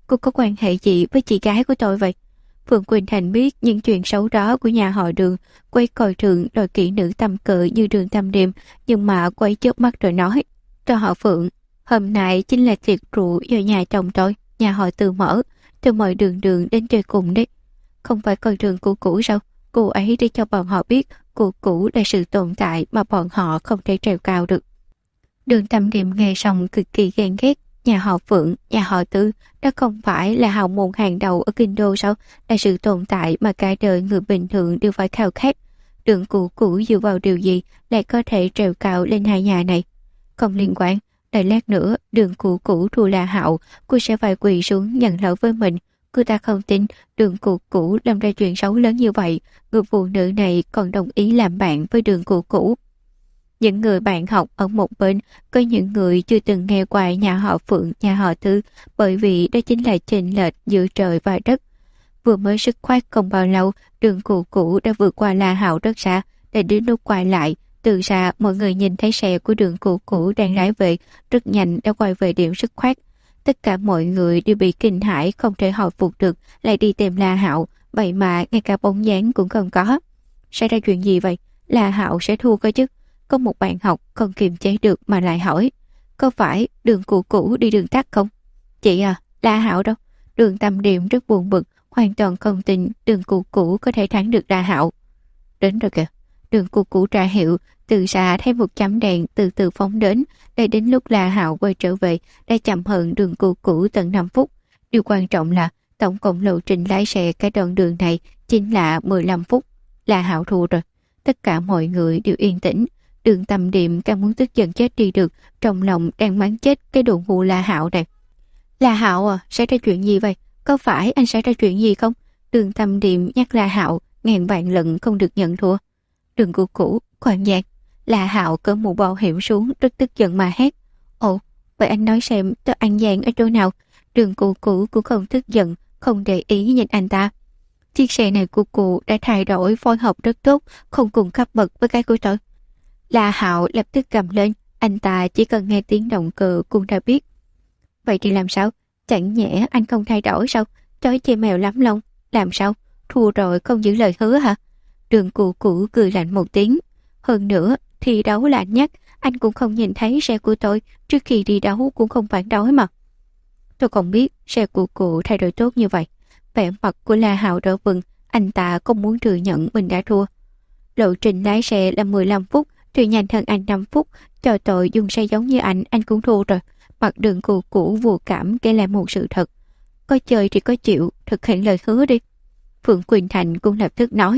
cô có quan hệ gì với chị gái của tôi vậy? Phượng Quỳnh Thành biết những chuyện xấu đó của nhà họ Đường, quay coi thường đòi kỹ nữ tầm cỡ như Đường Tâm Điềm, nhưng mà quay chớp mắt rồi nói, cho họ Phượng, hôm nay chính là tiệc rượu do nhà chồng tôi, nhà họ Từ mở, tôi mời Đường Đường đến chơi cùng đấy. Không phải coi thường cô cũ sao? Cô ấy để cho bọn họ biết cô cũ là sự tồn tại mà bọn họ không thể trèo cao được. Đường Tâm Điềm nghe xong cực kỳ ghen ghét. Nhà họ Phượng, nhà họ Tư, đó không phải là hào môn hàng đầu ở kinh đô sao? Là sự tồn tại mà cả đời người bình thường đều phải khao khát. Đường cũ cũ dựa vào điều gì lại có thể trèo cao lên hai nhà này? Không liên quan, đợi lát nữa Đường cũ cũ thua La Hạo, cô sẽ phải quỳ xuống nhận lỗi với mình. Cô ta không tin Đường cũ cũ làm ra chuyện xấu lớn như vậy, người phụ nữ này còn đồng ý làm bạn với Đường cũ cũ. Những người bạn học ở một bên, có những người chưa từng nghe qua nhà họ Phượng, nhà họ Tư, bởi vì đó chính là chênh lệch giữa trời và đất. Vừa mới sức khoát không bao lâu, Đường cũ cũ đã vượt qua La Hạo rất xa, để đến lúc quay lại, từ xa mọi người nhìn thấy xe của Đường cũ cũ đang lái về, rất nhanh đã quay về điểm sức khoát. Tất cả mọi người đều bị kinh hãi không thể hồi phục được, lại đi tìm La Hạo, vậy mà ngay cả bóng dáng cũng không có. Xảy ra chuyện gì vậy? La Hạo sẽ thua cơ chứ? Có một bạn học không kiềm chế được mà lại hỏi, có phải Đường cũ cũ đi đường tắt không? Chị à, La Hạo đâu? Đường Tâm Điềm rất buồn bực, hoàn toàn không tin Đường cũ cũ có thể thắng được La Hạo. Đến rồi kìa. Đường cũ cũ ra hiệu, từ xa thấy một chấm đèn từ từ phóng đến, để đến lúc La Hạo quay trở về đã chậm hơn Đường cũ cũ tận 5 phút. Điều quan trọng là tổng cộng lộ trình lái xe cái đoạn đường này chính là 15 phút. La Hạo thua rồi. Tất cả mọi người đều yên tĩnh. Đường Tâm Điềm càng muốn tức giận chết đi được, trong lòng đang mắng chết cái đồ ngu La Hạo này. La Hạo à, xảy ra chuyện gì vậy? Có phải anh xảy ra chuyện gì không? Đường Tâm Điềm nhắc La Hạo ngàn vạn lần không được nhận thua. Đường cũ cũ, khoan giang. La Hạo cỡ mũ bảo hiểm xuống, rất tức giận mà hét. Ồ, vậy anh nói xem tôi ăn gian ở chỗ nào? Đường cũ cũ cũng không tức giận, không để ý nhìn anh ta. Chiếc xe này của cụ đã thay đổi phối hợp rất tốt, không cùng cấp bậc với cái của tôi. La Hạo lập tức cầm lên, anh ta chỉ cần nghe tiếng động cơ cũng đã biết. Vậy thì làm sao? Chẳng nhẽ anh không thay đổi sao? Chói chê mèo lắm lông. Làm sao? Thua rồi không giữ lời hứa hả? Đường cũ cũ cười lạnh một tiếng. Hơn nữa, thi đấu là anh nhắc, anh cũng không nhìn thấy xe của tôi, trước khi đi đấu cũng không phản đối mà. Tôi không biết xe của cụ thay đổi tốt như vậy. Vẻ mặt của La Hạo đỏ bừng, anh ta không muốn thừa nhận mình đã thua. Lộ trình lái xe là 15 phút, thì nhanh hơn anh 5 phút, cho tội dùng xe giống như anh cũng thua rồi. Mặt Đường cũ cũ vô cảm kể lại một sự thật. Có chơi thì có chịu, thực hiện lời hứa đi. Phượng Quỳnh Thành cũng lập tức nói.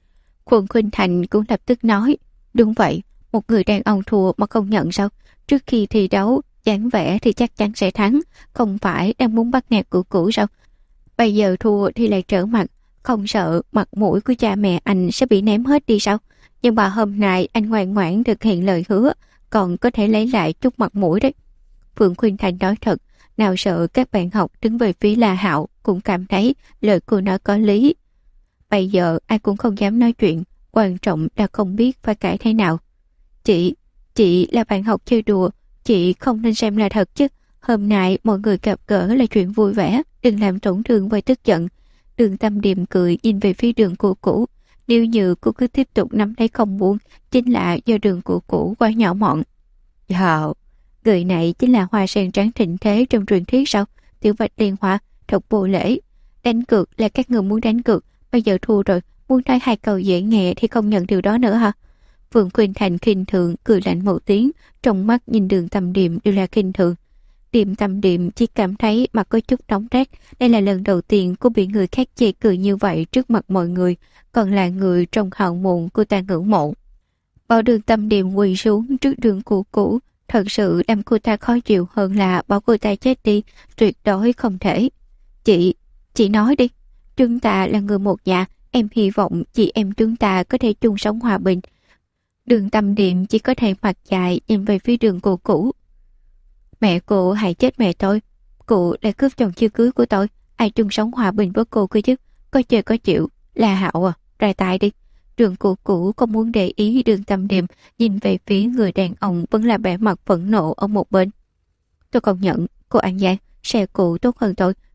Đúng vậy, một người đàn ông thua mà không nhận sao? Trước khi thi đấu, dáng vẻ thì chắc chắn sẽ thắng, không phải đang muốn bắt nạt của cũ sao? Bây giờ thua thì lại trở mặt, không sợ mặt mũi của cha mẹ anh sẽ bị ném hết đi sao? Nhưng mà hôm nay anh ngoan ngoãn thực hiện lời hứa, còn có thể lấy lại chút mặt mũi đấy. Phượng Khuynh Thành nói thật, nào sợ các bạn học đứng về phía La Hạo cũng cảm thấy lời cô nói có lý. Bây giờ ai cũng không dám nói chuyện, quan trọng là không biết phải cãi thế nào. Chị là bạn học chơi đùa, chị không nên xem là thật chứ. Hôm nay mọi người gặp gỡ là chuyện vui vẻ, đừng làm tổn thương và tức giận. Đường Tâm Điềm cười nhìn về phía Đường cũ cũ. Nếu như cô cứ tiếp tục nắm lấy không buông, chính là do Đường cũ cũ quá nhỏ mọn. Dạ, người này chính là hoa sen trắng thịnh thế trong truyền thuyết sao? Tiểu Bạch Liên Hoa, thật vô lễ. Đánh cược là các người muốn đánh cược, bây giờ thua rồi, muốn nói hai câu dễ nghe thì không nhận điều đó nữa hả? Phượng Khuynh Thành khinh thường cười lạnh một tiếng, trong mắt nhìn Đường Tâm Điềm đều là khinh thường. Điềm Tâm Điềm chỉ cảm thấy mặt có chút nóng rát. Đây là lần đầu tiên cô bị người khác chê cười như vậy trước mặt mọi người, còn là người trong hào môn cô ta ngưỡng mộ. Bảo Đường Tâm Điềm quỳ xuống trước Đường cũ cũ, thật sự làm cô ta khó chịu hơn là bảo cô ta chết đi, tuyệt đối không thể. Chị nói đi, chúng ta là người một nhà, em hy vọng chị em chúng ta có thể chung sống hòa bình. Đường Tâm Điềm chỉ có thể mặt dài nhìn về phía Đường cũ cũ. Mẹ cô hại chết mẹ tôi, cụ lại cướp chồng chưa cưới của tôi, ai chung sống hòa bình với cô cơ chứ? Có chơi có chịu. La Hạo à, ra tay đi. Đường cũ cũ không muốn để ý Đường Tâm Điềm nhìn về phía người đàn ông vẫn là vẻ mặt phẫn nộ ở một bên. Tôi không nhận, cô ăn gian, xe cụ tốt hơn tôi,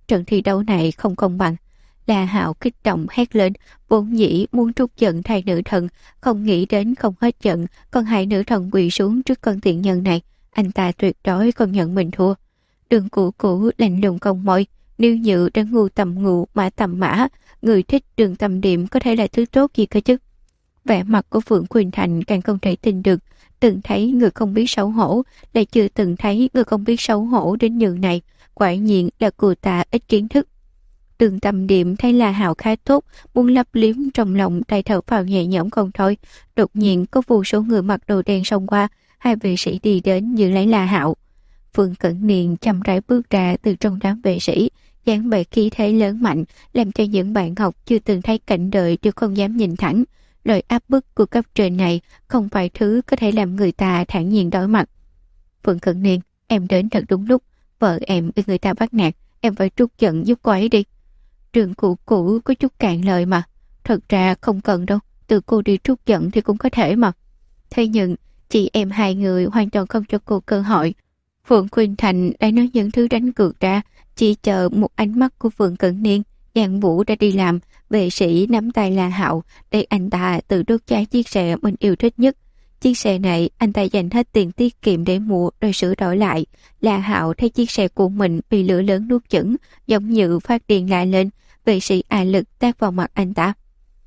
trận thi đấu này không công bằng. La Hạo kích động hét lên, vốn dĩ muốn trút giận thay nữ thần, không nghĩ đến không hết giận, còn hai nữ thần quỳ xuống trước con tiện nhân này, anh ta tuyệt đối không nhận mình thua. Đường Cũ Cũ lạnh lùng cong môi, Niêu Nhự đã ngu tầm ngu, mã tầm mã, người thích Đường Tâm Điểm có thể là thứ tốt gì cơ chứ. Vẻ mặt của Phượng Khuynh Thành càng không thể tin được, từng thấy người không biết xấu hổ, lại chưa từng thấy người không biết xấu hổ đến như này, quả nhiên là cô ta ít kiến thức. Đường Tâm Điểm thấy La Hạo khá tốt, muốn lấp liếm trong lòng, tay thở phào nhẹ nhõm không thôi. Đột nhiên có vô số người mặc đồ đen xông qua, hai vệ sĩ đi đến giữ lấy La Hạo. Phương Cẩn Niên chậm rãi bước ra từ trong đám vệ sĩ, dáng vẻ khí thế lớn mạnh, làm cho những bạn học chưa từng thấy cảnh đời đều không dám nhìn thẳng. Lời áp bức của cấp trên này không phải thứ có thể làm người ta thản nhiên đối mặt. Phương Cẩn Niên, em đến thật đúng lúc, vợ em bị người ta bắt nạt, em phải trút giận giúp cô ấy đi. Đường Cũ Cũ có chút cạn lời mà. Thật ra không cần đâu, từ cô đi trút giận thì cũng có thể mà. Thế nhưng, chị em hai người hoàn toàn không cho cô cơ hội. Phượng Khuynh Thành đã nói những thứ đánh cược ra, chỉ chờ một ánh mắt của Phượng Cẩn Niên. Giang Vũ đã đi làm, vệ sĩ nắm tay La Hạo để anh ta tự đốt cháy chiếc xe mình yêu thích nhất. Chiếc xe này anh ta dành hết tiền tiết kiệm để mua rồi sửa đổi lại. La Hạo thấy chiếc xe của mình bị lửa lớn nuốt chửng, giống như phát điên lại lên. Vệ sĩ ả lực tát vào mặt anh ta.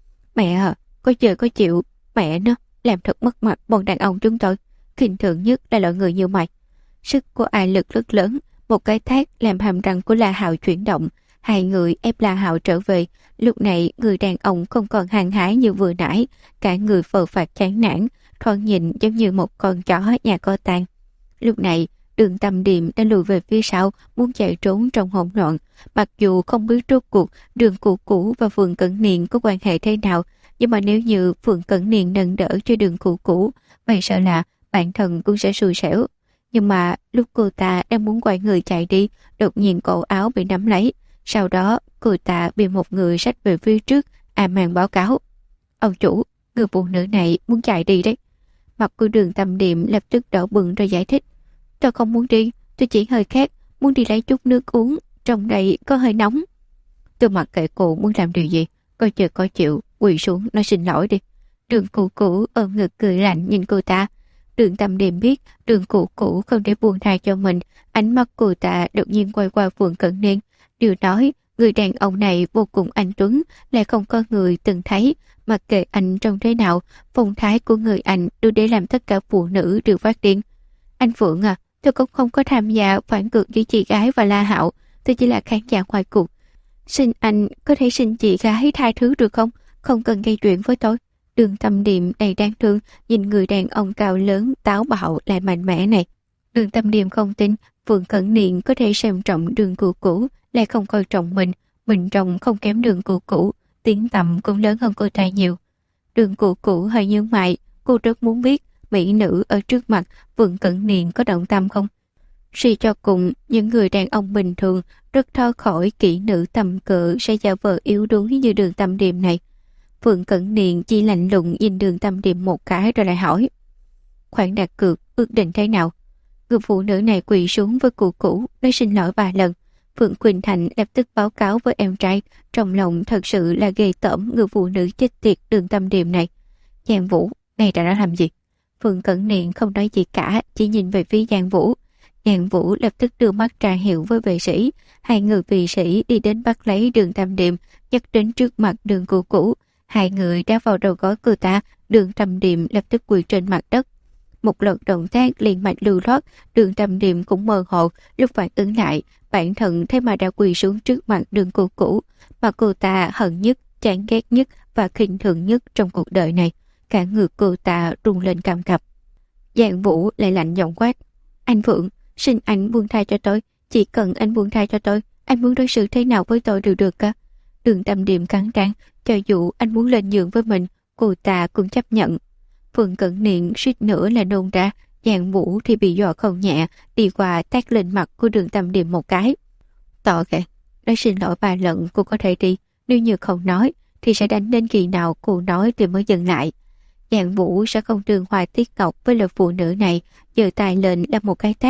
Mẹ à, có chơi có chịu, mẹ nó làm thật mất mặt bọn đàn ông chúng tôi. Khinh thường nhất là loại người như mày. Sức của ả lực rất lớn, một cái thét làm hàm răng của La Hạo chuyển động. Hai người ép La Hạo trở về. Lúc này người đàn ông không còn hăng hái như vừa nãy, cả người phờ phạc chán nản, thoạt nhìn giống như một con chó nhà có tang. Lúc này Đường Tâm Điểm đã lùi về phía sau, muốn chạy trốn trong hỗn loạn. Mặc dù không biết rốt cuộc Đường Cũ Cũ và Phượng Cẩn Niên có quan hệ thế nào, nhưng mà nếu như Phượng Cẩn Niên nâng đỡ cho Đường Cũ Cũ, vậy sợ là bản thân cũng sẽ xui xẻo. Nhưng mà lúc cô ta đang muốn quay người chạy đi, đột nhiên cổ áo bị nắm lấy. Sau đó cô ta bị một người xách về phía trước, mang báo cáo. Ông chủ, người phụ nữ này muốn chạy đi đấy. Mặt của Đường Tâm Điểm lập tức đỏ bừng rồi giải thích. Tôi không muốn đi, tôi chỉ hơi khát, muốn đi lấy chút nước uống, trong đây có hơi nóng. Tôi mặc kệ cô muốn làm điều gì, coi chờ có chịu, quỳ xuống nói xin lỗi đi. Đường Cũ Cũ ôm ngực cười lạnh nhìn cô ta. Đường Tâm Điểm biết Đường Cũ Cũ không thể buông tha cho mình, ánh mắt cô ta đột nhiên quay qua Phượng Cẩn Niên. Điều nói, người đàn ông này vô cùng anh tuấn, lại không có người từng thấy, mặc kệ anh trông thế nào, phong thái của người anh đủ để làm tất cả phụ nữ đều phát điên. Anh Phượng à, tôi cũng không có tham gia phản cược với chị gái và La Hạo, tôi chỉ là khán giả ngoài cuộc. Xin anh có thể xin chị gái tha thứ được không? Không cần gây chuyện với tôi. Đường Tâm Điểm đầy đáng thương nhìn người đàn ông cao lớn, táo bạo lại mạnh mẽ này. Đường Tâm Điểm không tin Phượng Cẩn Niên có thể xem trọng Đường Cũ Cũ, lại không coi trọng mình trông không kém Đường Cũ Cũ, tiếng tăm cũng lớn hơn cô ta nhiều. Đường Cũ Cũ hơi nhướng mày, cô rất muốn biết mỹ nữ ở trước mặt Phượng Cẩn Niên có động tâm không. Suy cho cùng, những người đàn ông bình thường rất thoát khỏi kỹ nữ tầm cỡ sẽ giả vờ yếu đuối như Đường Tâm Điểm này. Phượng Cẩn Niên chỉ lạnh lùng nhìn Đường Tâm Điểm một cái rồi lại hỏi. Khoản đặt cược ước định thế nào? Người phụ nữ này quỳ xuống với Cũ Cũ nói xin lỗi 3 lần. Phượng Khuynh Thành lập tức báo cáo với em trai, trong lòng thật sự là ghê tởm người phụ nữ chết tiệt Đường Tâm Điểm này. Giang Vũ, này đã làm gì? Phượng Cẩn Niên không nói gì cả, chỉ nhìn về phía Giang Vũ. Giang Vũ lập tức đưa mắt tra hiệu với vệ sĩ. Hai người vệ sĩ đi đến bắt lấy Đường Tâm Điểm, dắt đến trước mặt Đường Cũ Cũ. Hai người đá vào đầu gối cô ta, Đường Tâm Điểm lập tức quỳ trên mặt đất. Một loạt động tác liền mạch lưu loát, Đường Tâm Điểm cũng mơ hồ, lúc phản ứng lại, bản thân thế mà đã quỳ xuống trước mặt Đường Cũ Cũ, mà cô ta hận nhất, chán ghét nhất và khinh thường nhất trong cuộc đời này. Cả người cô ta rung lên cam cập. Giang Vũ lại lạnh giọng quát. Anh Phượng, xin anh buông tha cho tôi, chỉ cần anh buông tha cho tôi, anh muốn đối xử thế nào với tôi đều được cả. Đường Tâm Điểm cắn răng, cho dù anh muốn lên giường với mình, cô ta cũng chấp nhận. Phượng Cẩn Niên suýt nữa là nôn ra, Giang Vũ thì bị dọa không nhẹ, đi qua tát lên mặt của Đường Tâm Điểm một cái. Tỏ kệ, nói xin lỗi 3 lần cô có thể đi, nếu như không nói thì sẽ đánh đến khi nào cô nói thì mới dừng lại. Giang Vũ sẽ không trường hòa tiết ngọc với lời phụ nữ này, giơ tay lên là một cái tát.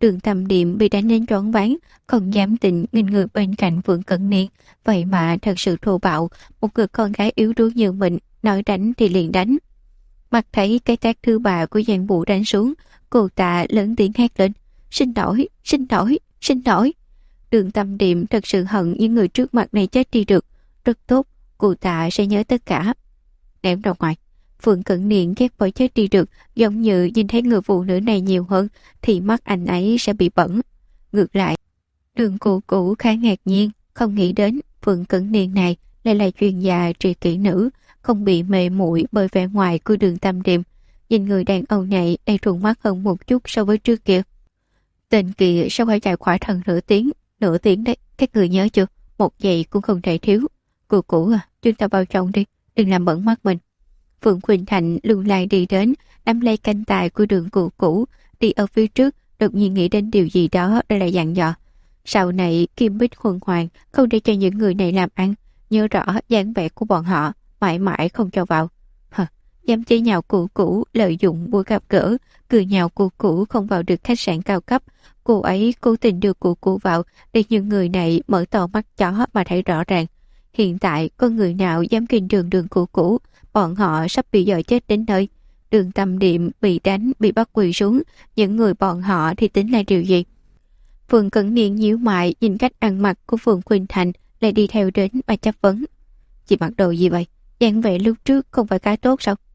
Đường Tâm Điềm bị đánh đến choáng váng, không dám tin nhìn người bên cạnh Phượng Cẩn Niên, vậy mà thật sự thô bạo, một người con gái yếu đuối như mình, nói đánh thì liền đánh. Mặt thấy cái tát thứ ba của Giang Vũ đánh xuống, cô ta lớn tiếng hét lên, xin lỗi, xin lỗi, xin lỗi. Đường Tâm Điềm thật sự hận những người trước mặt này chết đi được, rất tốt, cô ta sẽ nhớ tất cả. Ném ra ngoài. Phượng Cẩn Niên ghét bỏ chết đi được, giống như nhìn thấy người phụ nữ này nhiều hơn thì mắt anh ấy sẽ bị bẩn. Ngược lại, Đường Cụ Cụ khá ngạc nhiên, không nghĩ đến Phượng Cẩn Niên này lại là chuyên gia trị kỹ nữ, không bị mê muội bởi vẻ ngoài của Đường Tâm Điềm. Nhìn người đàn ông này đang thuận mắt hơn một chút so với trước kia. Tên kia sao phải chạy khỏa thân nửa tiếng đấy, các người nhớ chưa, một giây cũng không thể thiếu. Cụ Cụ à, chúng ta vào trong đi, đừng làm bẩn mắt mình. Phượng Khuynh Thành lùi lại đi đến, nắm lấy cánh tay của Đường Cụ Cụ, đi ở phía trước, đột nhiên nghĩ đến điều gì đó đã lại dặn dò. Sau này Kim Bích Huân Hoàng không để cho những người này làm ăn, nhớ rõ dáng vẻ của bọn họ, mãi mãi không cho vào. Dám chế nhạo Cụ Cụ, lợi dụng buổi gặp gỡ, cười nhạo Cụ Cụ không vào được khách sạn cao cấp. Cô ấy cố tình đưa Cụ Cụ vào để những người này mở to mắt chó mà thấy rõ ràng. Hiện tại có người nào dám kinh đường Đường Cụ Cụ, bọn họ sắp bị dọa chết đến nơi. Đường Tâm Điềm bị đánh, bị bắt quỳ xuống, những người bọn họ thì tính là điều gì? Phượng Cẩn Niên nhíu mày nhìn cách ăn mặc của Phượng Khuynh Thành, lại đi theo đến mà chất vấn. Chị mặc đồ gì vậy? Dáng vẻ lúc trước không phải cái tốt sao?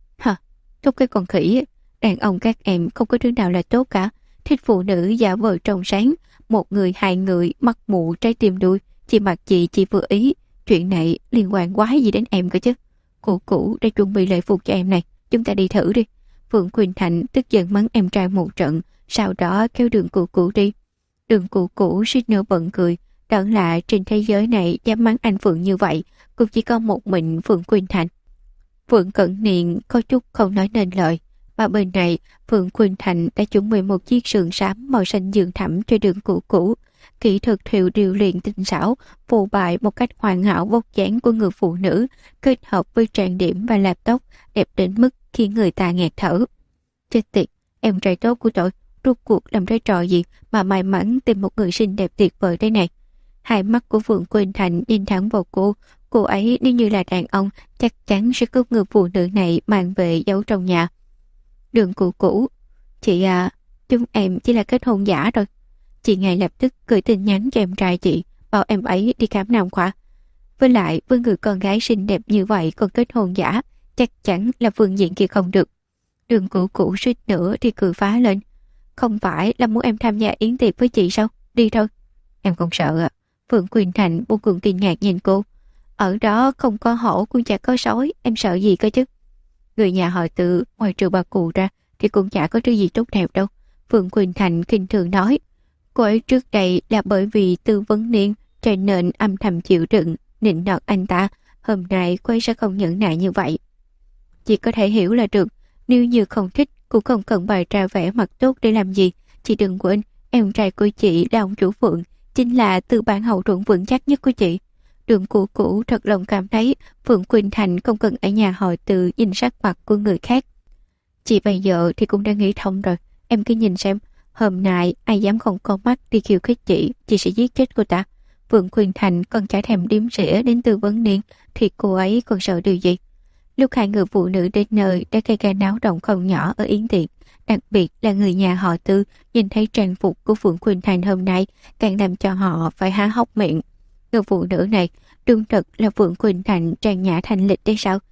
Tốt cái con khỉ, đàn ông các em không có thứ nào là tốt cả. Thích phụ nữ giả vờ trong sáng, một người hai người, mắt mụ trái tim đuôi, chị mặc chị vừa ý. Chuyện này liên quan quá gì đến em cơ chứ? Cụ Cụ đã chuẩn bị lễ phục cho em này, chúng ta đi thử đi. Phượng Khuynh Thành tức giận mắng em trai một trận, sau đó kéo Đường Cụ Cụ đi. Đường Cụ Cụ suýt nữa bật cười, đoán là trên thế giới này dám mắng anh Phượng như vậy, cũng chỉ có một mình Phượng Khuynh Thành. Phượng Cẩn Niên có chút không nói nên lời, mà bên này Phượng Khuynh Thành đã chuẩn bị một chiếc sườn xám màu xanh dương thẳm cho Đường Cụ Cụ. Kỹ thuật thiệu điều luyện tinh xảo, phô bày một cách hoàn hảo vóc dáng của người phụ nữ, kết hợp với trang điểm và lạp tóc đẹp đến mức khiến người ta nghẹt thở. Chết tiệt, em trai tốt của tôi, rốt cuộc làm cái trò gì mà may mắn tìm một người xinh đẹp tuyệt vời thế này. Hai mắt của Phượng Khuynh Thành nhìn thẳng vào cô ấy nếu như là đàn ông chắc chắn sẽ cướp người phụ nữ này mang về giấu trong nhà. Đường Cụ Cụ, chị à, chúng em chỉ là kết hôn giả rồi. Chị ngay lập tức gửi tin nhắn cho em trai chị, bảo em ấy đi khám nam khoa. Với lại với người con gái xinh đẹp như vậy còn kết hôn giả, chắc chắn là phương diện kia không được. Đường Cụ Cụ suýt nữa thì cười phá lên. Không phải là muốn em tham gia yến tiệc với chị sao? Đi thôi. Em không sợ à? Phượng Khuynh Thành vô cùng kinh ngạc nhìn cô. Ở đó không có hổ cũng chả có sói, em sợ gì cơ chứ? Người nhà họ Từ ngoài trừ bà cụ ra thì cũng chả có thứ gì tốt đẹp đâu. Phượng Khuynh Thành kinh thường nói. Cô ấy trước đây là bởi vì Tư Vấn Niên cho nên âm thầm chịu đựng, nịnh nọt anh ta. Hôm nay cô ấy sẽ không nhẫn nại như vậy. Chị có thể hiểu là được. Nếu như không thích cũng không cần bày ra vẻ mặt tốt để làm gì. Chị đừng quên, em trai của chị là ông chủ Phượng, chính là tư bản hậu thuẫn vững chắc nhất của chị. Đường Cụ Cụ thật lòng cảm thấy Phượng Khuynh Thành không cần ở nhà họ Từ nhìn sắc mặt của người khác. Chị bây giờ thì cũng đã nghĩ thông rồi. Em cứ nhìn xem, hôm nay ai dám không có mắt đi khiêu khích chị sẽ giết chết cô ta. Phượng Khuynh Thành còn chả thèm điếm rỉa đến Tư Vấn Niên thì cô ấy còn sợ điều gì? Lúc hai người phụ nữ đến nơi đã gây ra náo động không nhỏ ở yến tiệc, đặc biệt là người nhà họ Tư nhìn thấy trang phục của Phượng Khuynh Thành hôm nay càng làm cho họ phải há hốc miệng. Người phụ nữ này đúng thật là Phượng Khuynh Thành trang nhã thanh lịch đấy sao?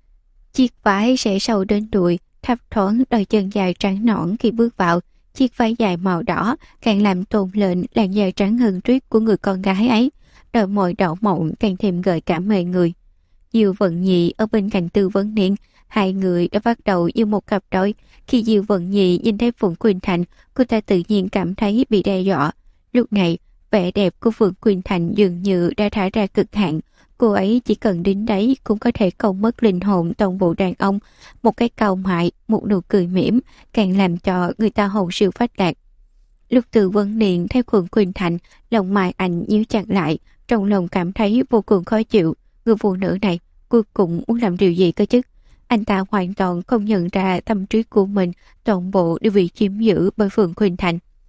Chiếc váy sẽ sâu đến đùi, thấp thoáng đôi chân dài trắng nõn khi bước vào. Chiếc váy dài màu đỏ càng làm tôn lên làn da trắng hơn tuyết của người con gái ấy. Đôi môi đỏ mọng càng thêm gợi cảm mê người. Diêu Vận Nhi ở bên cạnh Tư Vấn Niên, hai người đã bắt đầu như một cặp đôi. Khi Diêu Vận Nhi nhìn thấy Phượng Khuynh Thành, cô ta tự nhiên cảm thấy bị đe dọa. Lúc này, vẻ đẹp của Phượng Khuynh Thành dường như đã thả ra cực hạn. Cô ấy chỉ cần đến đấy cũng có thể câu mất linh hồn toàn bộ đàn ông. Một cái cau mại, một nụ cười mỉm, càng làm cho người ta hồn siêu phách lạc. Lúc Tư Vấn Niên theo Phượng Khuynh Thành, lòng mày anh nhíu chặt lại, trong lòng cảm thấy vô cùng khó chịu. Người phụ nữ này cuối cùng muốn làm điều gì cơ chứ? Anh ta hoàn toàn không nhận ra tâm trí của mình, toàn bộ đều bị chiếm giữ bởi Phượng Khuynh Thành.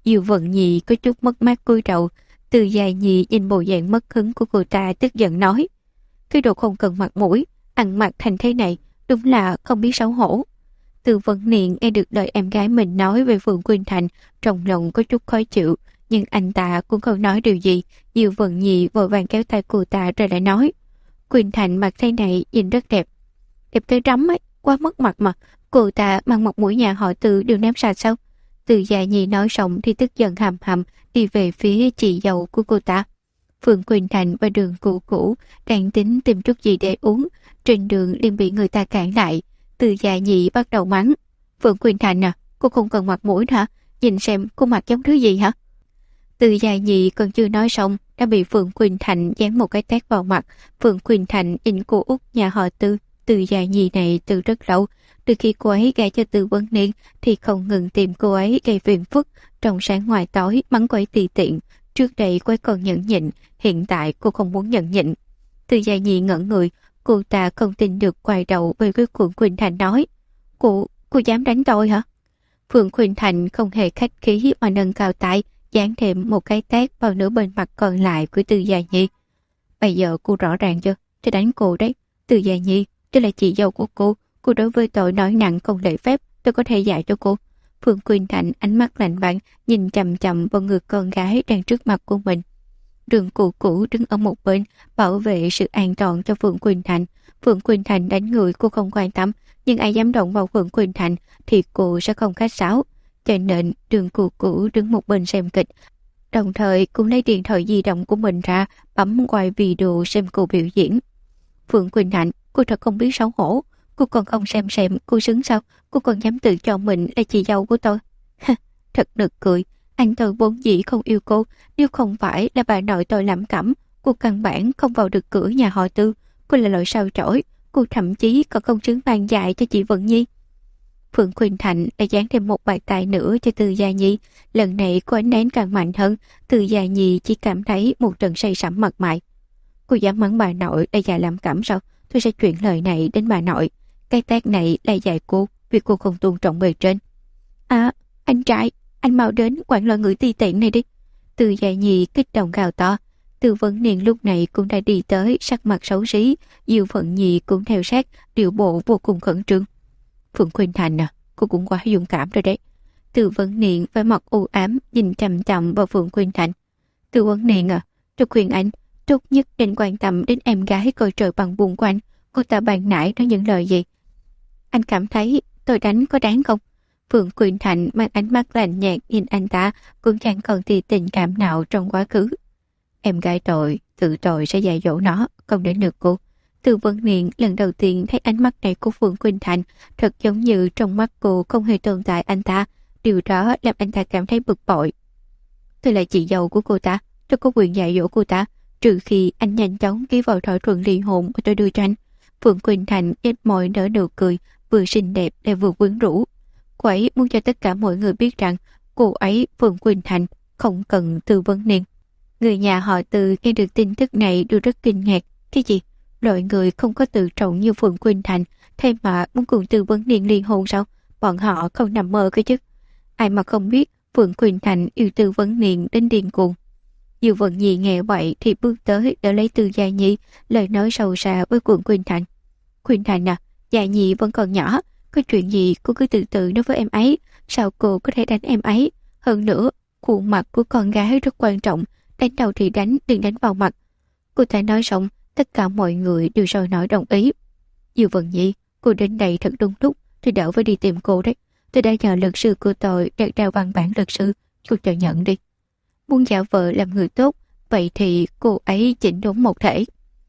Diệu Vận Nhi có chút mất mát cúi đầu. Từ Gia Nhi nhìn bộ dạng mất hứng của cô ta tức giận nói: cái đồ không cần mặt mũi, ăn mặc thành thế này, đúng là không biết xấu hổ. Từ Vấn Niên nghe được lời em gái mình nói về Phượng Quỳnh Thành, trong lòng có chút khó chịu, nhưng anh ta cũng không nói điều gì. Diệu Vận Nhi vội vàng kéo tay cô ta rồi lại nói: Quỳnh Thành mặc thế này nhìn rất đẹp. Đẹp tới rắm ấy, quá mất mặt mà. Cô ta mang mặt mũi nhà họ Từ đều ném sạch sao? Từ Gia Nhi nói xong thì tức giận hầm hầm đi về phía chị dâu của cô ta. Phượng Quỳnh Thành và Đường Cũ Cũ đang tính tìm chút gì để uống, trên đường liền bị người ta cản lại. Từ Gia Nhi bắt đầu mắng: Phượng Quỳnh Thành à, cô không cần mặt mũi hả? Nhìn xem cô mặc giống thứ gì hả? Từ Gia Nhi còn chưa nói xong đã bị Phượng Quỳnh Thành giáng một cái tát vào mặt. Phượng Quỳnh Thành nhìn cô út nhà họ Từ. Từ Gia Nhi này từ rất lâu, từ khi cô ấy gả cho Từ Vấn Niên thì không ngừng tìm cô ấy gây phiền phức, trong sáng ngoài tối mắng cô ấy tùy tiện. Trước đây cô ấy còn nhẫn nhịn, hiện tại cô không muốn nhẫn nhịn. Từ Gia Nhi ngẩn người, cô ta không tin được, quay đầu về với Phượng Quỳnh Thành nói: cô dám đánh tôi hả? Phượng Quỳnh Thành không hề khách khí mà nâng cao tay, dán thêm một cái tát vào nửa bên mặt còn lại của Từ Gia Nhi. Bây giờ cô rõ ràng chưa? Tôi đánh cô đấy. Từ Gia Nhi, đây là chị dâu của cô đối với tội nói nặng không lễ phép, tôi có thể dạy cho cô. Phượng Quỳnh Thành ánh mắt lạnh băng nhìn chằm chằm vào người con gái đang trước mặt của mình. Đường Cũ Cũ đứng ở một bên bảo vệ sự an toàn cho Phượng Quỳnh Thành. Phượng Quỳnh Thành đánh người cô không quan tâm, nhưng ai dám động vào Phượng Quỳnh Thành thì cô sẽ không khách sáo. Cho nên Đường Cũ Cũ đứng một bên xem kịch, đồng thời cũng lấy điện thoại di động của mình ra bấm quay video xem cô biểu diễn. Phượng Quỳnh Thành, cô thật không biết xấu hổ. Cô còn không xem cô xứng sao? Cô còn dám tự cho mình là chị dâu của tôi. Thật nực cười. Anh tôi vốn dĩ không yêu cô. Nếu không phải là bà nội tôi làm cẩm, cô căn bản không vào được cửa nhà họ Tư. Cô là loại sao chổi. Cô thậm chí còn không xứng mang dạy cho chị Vận Nhi. Phượng Quỳnh Thành đã dán thêm một bài tài nữa cho Từ Gia Nhi. Lần này cô ánh nén càng mạnh hơn. Từ Gia Nhi chỉ cảm thấy một trận say sẩm mặt mày. Cô dám mắng bà nội là già làm cẩm sao? Tôi sẽ chuyển lời này đến bà nội. Cái tát này là dạy cô vì cô không tôn trọng bề trên. À, anh trai, anh mau đến quản loại người ti tiện này đi. Từ Gia Nhi kích động gào to. Từ Vấn Niên lúc này cũng đã đi tới, sắc mặt xấu xí. Diệu Vận Nhi cũng theo sát, điệu bộ vô cùng khẩn trương. Phượng Quỳnh Thành à, cô cũng quá dũng cảm rồi đấy. Từ Vấn Niên với mặt u ám nhìn chằm chằm vào Phượng Quỳnh Thành. Từ Vấn Niên à, tôi khuyên anh tốt nhất nên quan tâm đến em gái coi trời bằng vùng của anh. Cô ta bàn nãy nói những lời gì? Anh cảm thấy tôi đánh có đáng không? Phượng Quỳnh Thành mang ánh mắt lạnh nhạt nhìn anh ta, cũng chẳng còn tí tình cảm nào trong quá khứ. Em gái tội, tự tội sẽ dạy dỗ nó, không đến được cô. Từ Vấn Niên lần đầu tiên thấy ánh mắt này của Phượng Quỳnh Thành, thật giống như trong mắt cô không hề tồn tại anh ta. Điều đó làm anh ta cảm thấy bực bội. Tôi là chị dâu của cô ta, tôi có quyền dạy dỗ cô ta, trừ khi anh nhanh chóng ký vào thỏa thuận ly hôn mà tôi đưa cho anh. Phượng Quỳnh Thành nhếch môi nở nụ cười, vừa xinh đẹp lại vừa quyến rũ. Cô ấy muốn cho tất cả mọi người biết rằng cô ấy, Phượng Quỳnh Thành, không cần Từ Vấn Niên. Người nhà họ Từ nghe được tin tức này đều rất kinh ngạc. Cái gì? Loại người không có tự trọng như Phượng Quỳnh Thành thế mà muốn cùng Từ Vấn Niên liên hôn sao? Bọn họ không nằm mơ cơ chứ. Ai mà không biết Phượng Quỳnh Thành yêu Từ Vấn Niên đến điên cuồng. Diệu Vận Nhi nghe vậy thì bước tới đỡ lấy Từ Gia Nhi, lời nói sâu xa với Phượng Quỳnh Thành. Quỳnh Thành à, Gia Nhi vẫn còn nhỏ, có chuyện gì cô cứ từ từ nói với em ấy, sao cô có thể đánh em ấy? Hơn nữa, khuôn mặt của con gái rất quan trọng, đánh đầu thì đánh, đừng đánh vào mặt. Cô ta nói xong, tất cả mọi người đều sôi nổi đồng ý. Diệu Vận Nhi, cô đến đây thật đúng lúc, tôi đỡ phải đi tìm cô đấy. Tôi đã nhờ luật sư của tôi đặt đào văn bản luật sư, cô cho nhận đi. Muốn giả vợ làm người tốt, vậy thì cô ấy chỉnh đốn một thể.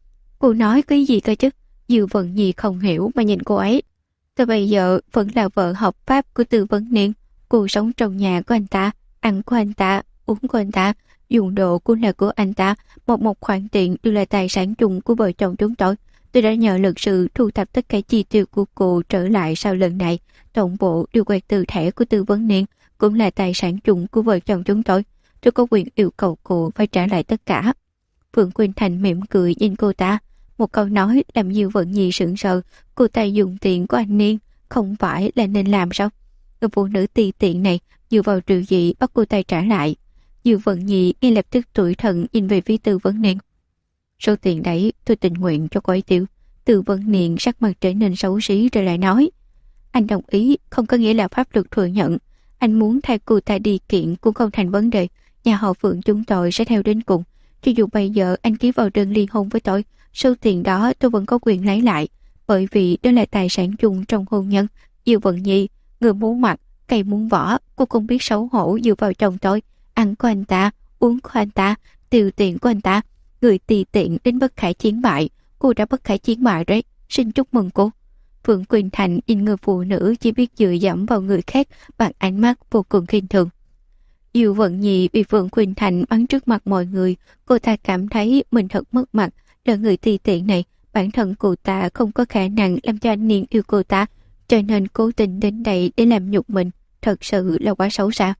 Cô nói cái gì cơ chứ? Diệu Vận Nhi không hiểu mà nhìn cô ấy. Tôi bây giờ vẫn là vợ hợp pháp của Từ Vấn Niên. Cô sống trong nhà của anh ta, ăn của anh ta, uống của anh ta, dùng đồ cũng là của anh ta, một khoản tiền đều là tài sản chung của vợ chồng chúng tôi. Tôi đã nhờ luật sư thu thập tất cả chi tiêu của cô trở lại sau lần này. Tổng bộ đều quẹt từ thẻ của Từ Vấn Niên, cũng là tài sản chung của vợ chồng chúng tôi. Tôi có quyền yêu cầu cô phải trả lại tất cả. Phượng Quỳnh Thành mỉm cười nhìn cô ta. Một câu nói làm Diệu Vận Nhi sững sờ. Cô ta dùng tiền của anh Niên không phải là nên làm sao? Người phụ nữ ti tiện này dựa vào Triệu Dị bắt cô ta trả lại. Diệu Vận Nhi ngay lập tức tủi thân nhìn về phía Từ Vấn Niên. Số tiền đấy tôi tình nguyện cho cô ấy tiêu. Từ Vấn Niên sắc mặt trở nên xấu xí rồi lại nói, anh đồng ý không có nghĩa là pháp luật thừa nhận. Anh muốn thay cô ta đi kiện cũng không thành vấn đề. Nhà họ Phượng chúng tôi sẽ theo đến cùng. Cho dù bây giờ anh ký vào đơn ly hôn với tôi, số tiền đó tôi vẫn có quyền lấy lại, bởi vì đó là tài sản chung trong hôn nhân. Diệu Vận Nhi, người muốn mặt, cây muốn vỏ, cô không biết xấu hổ dựa vào chồng tôi. Ăn của anh ta, uống của anh ta, tiêu tiền của anh ta, người tùy tiện đến bất khả chiến bại. Cô đã bất khả chiến bại đấy, xin chúc mừng cô. Phượng Quỳnh Thành nhìn người phụ nữ chỉ biết dựa dẫm vào người khác bằng ánh mắt vô cùng khinh thường. Diệu Vận Nhi bị Phượng Quỳnh Thành bắn trước mặt mọi người, cô ta cảm thấy mình thật mất mặt. Là người tùy tiện này, bản thân cô ta không có khả năng làm cho anh Niên yêu cô ta, cho nên cố tình đến đây để làm nhục mình, thật sự là quá xấu xa.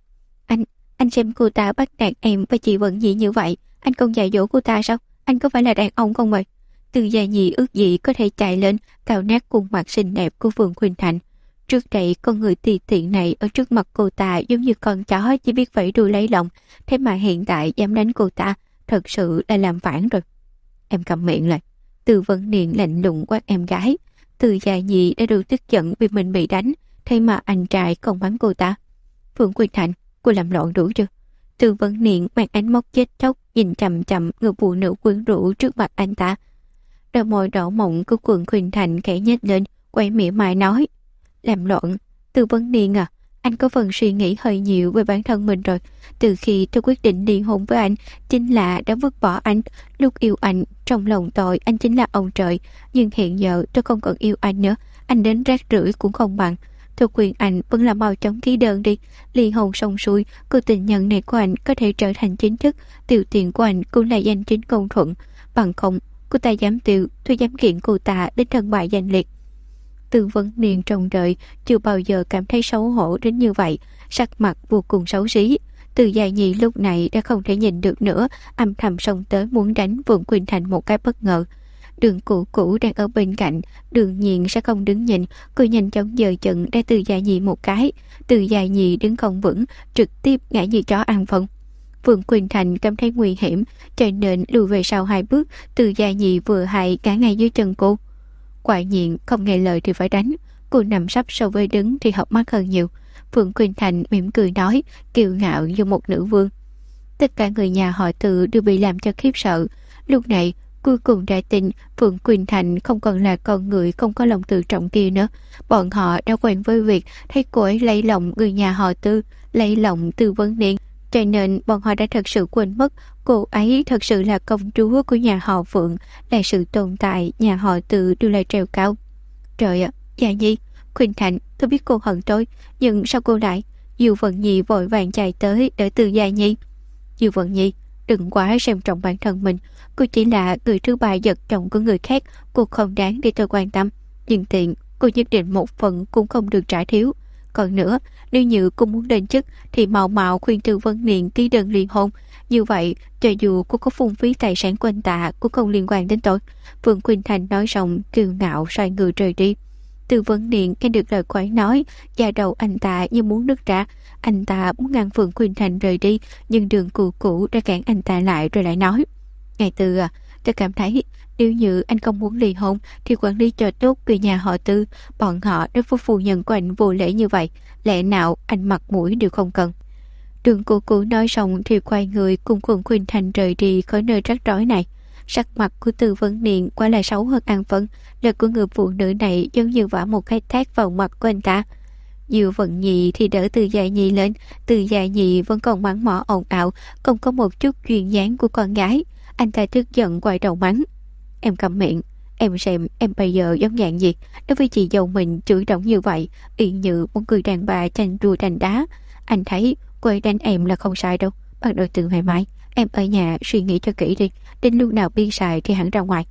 Anh xem cô ta bắt nạt em và chị Vận Nhi như vậy, anh không dạy dỗ cô ta sao? Anh có phải là đàn ông không vậy? Từ Gia Nhi ước gì có thể chạy lên cào nát khuôn mặt xinh đẹp của Phượng Quỳnh Thành. Trước đây con người tùy tiện này ở trước mặt cô ta giống như con chó chỉ biết vẫy đuôi lấy lòng, thế mà hiện tại dám đánh cô ta, thật sự là làm phản rồi. Em cầm miệng lại. Từ Vấn Niên lạnh lùng quát em gái. Từ Gia Nhi đã đủ tức giận vì mình bị đánh, thế mà anh trai còn bắn cô ta. Phượng Quỳnh Thành, cô làm loạn đủ chưa? Từ Vấn Niên mang ánh mắt chết chóc nhìn chằm chằm người phụ nữ quyến rũ trước mặt anh ta. Đôi môi đỏ mọng của Phượng Quỳnh Thành khẽ nhếch lên, quay mỉa mai nói, làm loạn? Từ Vấn Niên à, anh có phần suy nghĩ hơi nhiều về bản thân mình rồi. Từ khi tôi quyết định ly hôn với anh, chính là đã vứt bỏ anh. Lúc yêu anh, trong lòng tôi anh chính là ông trời, nhưng hiện giờ tôi không còn yêu anh nữa. Anh đến rác rưởi cũng không bằng. Tôi khuyên anh vẫn là mau chóng ký đơn đi. Ly hôn xong xuôi, cô tình nhân này của anh có thể trở thành chính thức. Tiêu tiền của anh cũng là danh chính công thuận. Bằng không, cô ta dám tiêu, tôi dám kiện cô ta đến thân bại danh liệt. Từ Vấn Niên trong đời chưa bao giờ cảm thấy xấu hổ đến như vậy, sắc mặt vô cùng xấu xí. Từ Gia Nhi lúc này đã không thể nhìn được nữa, âm thầm xông tới muốn đánh Phượng Quỳnh Thành một cái bất ngờ. Đường Cũ đang ở bên cạnh, đương nhiên sẽ không đứng nhìn, cô nhanh chóng giơ chân đá Từ Gia Nhi một cái. Từ Gia Nhi đứng không vững, trực tiếp ngã như chó ăn phân. Phượng Quỳnh Thành cảm thấy nguy hiểm, cho nên lùi về sau 2 bước. Từ Gia Nhi vừa hại cả ngay dưới chân cô. Quả nhiên không nghe lời thì phải đánh. Cô nằm sấp so với đứng thì hợp mắt hơn nhiều. Phượng Quỳnh Thành mỉm cười nói, kiêu ngạo như một nữ vương. Tất cả người nhà họ Từ đều bị làm cho khiếp sợ. Lúc này cuối cùng đã tin Phượng Quỳnh Thành không còn là con người không có lòng tự trọng kia nữa. Bọn họ đã quen với việc thấy cô ấy lấy lòng người nhà họ Tư, lấy lòng Từ Vấn Niên, cho nên bọn họ đã thật sự quên mất cô ấy thật sự là công chúa của nhà họ Phượng, là sự tồn tại nhà họ Từ đưa lại treo cao. Trời ạ, Gia Nhi, Quỳnh Thành, tôi biết cô hận tôi, nhưng sao cô lại? Diệu Vận Nhi vội vàng chạy tới đỡ Từ Gia Nhi. Diệu Vận Nhi, đừng quá xem trọng bản thân mình, cô chỉ là người thứ ba giật chồng của người khác, cô không đáng để tôi quan tâm. Nhưng tiền, cô nhất định một phần cũng không được trả thiếu. Còn nữa, nếu như cô muốn lên chức thì mau mau khuyên Từ Vấn Niên ký đơn ly hôn. Như vậy, cho dù cô có phung phí tài sản của anh ta cũng không liên quan đến tôi. Phượng Quỳnh Thành nói xong kiêu ngạo xoay người rời đi. Từ Vấn Niên nghe được lời cô ấy nói, da đầu anh ta như muốn nứt ra. Anh ta muốn ngăn Phượng Quỳnh Thành rời đi, nhưng Đường Cũ đã cản anh ta lại rồi lại nói, Ngài Từ à, tôi cảm thấy nếu như anh không muốn ly hôn thì quản lý cho tốt người nhà họ Tư. Bọn họ đối với phu nhân của anh vô lễ như vậy, lẽ nào anh mặt mũi đều không cần. Đường Cũ nói xong thì quay người cùng Phượng Quỳnh Thành rời đi khỏi nơi rắc rối này. Sắc mặt của Từ Vấn Niên quả là xấu hơn an phận. Lời của người phụ nữ này giống như vả một cái thác vào mặt của anh ta. Diệu Vận Nhi thì đỡ Từ Gia Nhi lên. Từ Gia Nhi vẫn còn mắng mỏ ồn ào, không có một chút duyên dáng của con gái. Anh ta tức giận quay đầu mắng, em cầm miệng, em xem em bây giờ giống dạng gì? Đối với chị dâu mình chửi động như vậy, y như một người đàn bà tranh đua đành đá. Anh thấy cô ấy đánh em là không sai đâu. Bắt đầu từ ngày mai em ở nhà suy nghĩ cho kỹ đi, đến lúc nào biết sai thì hẳn ra ngoài.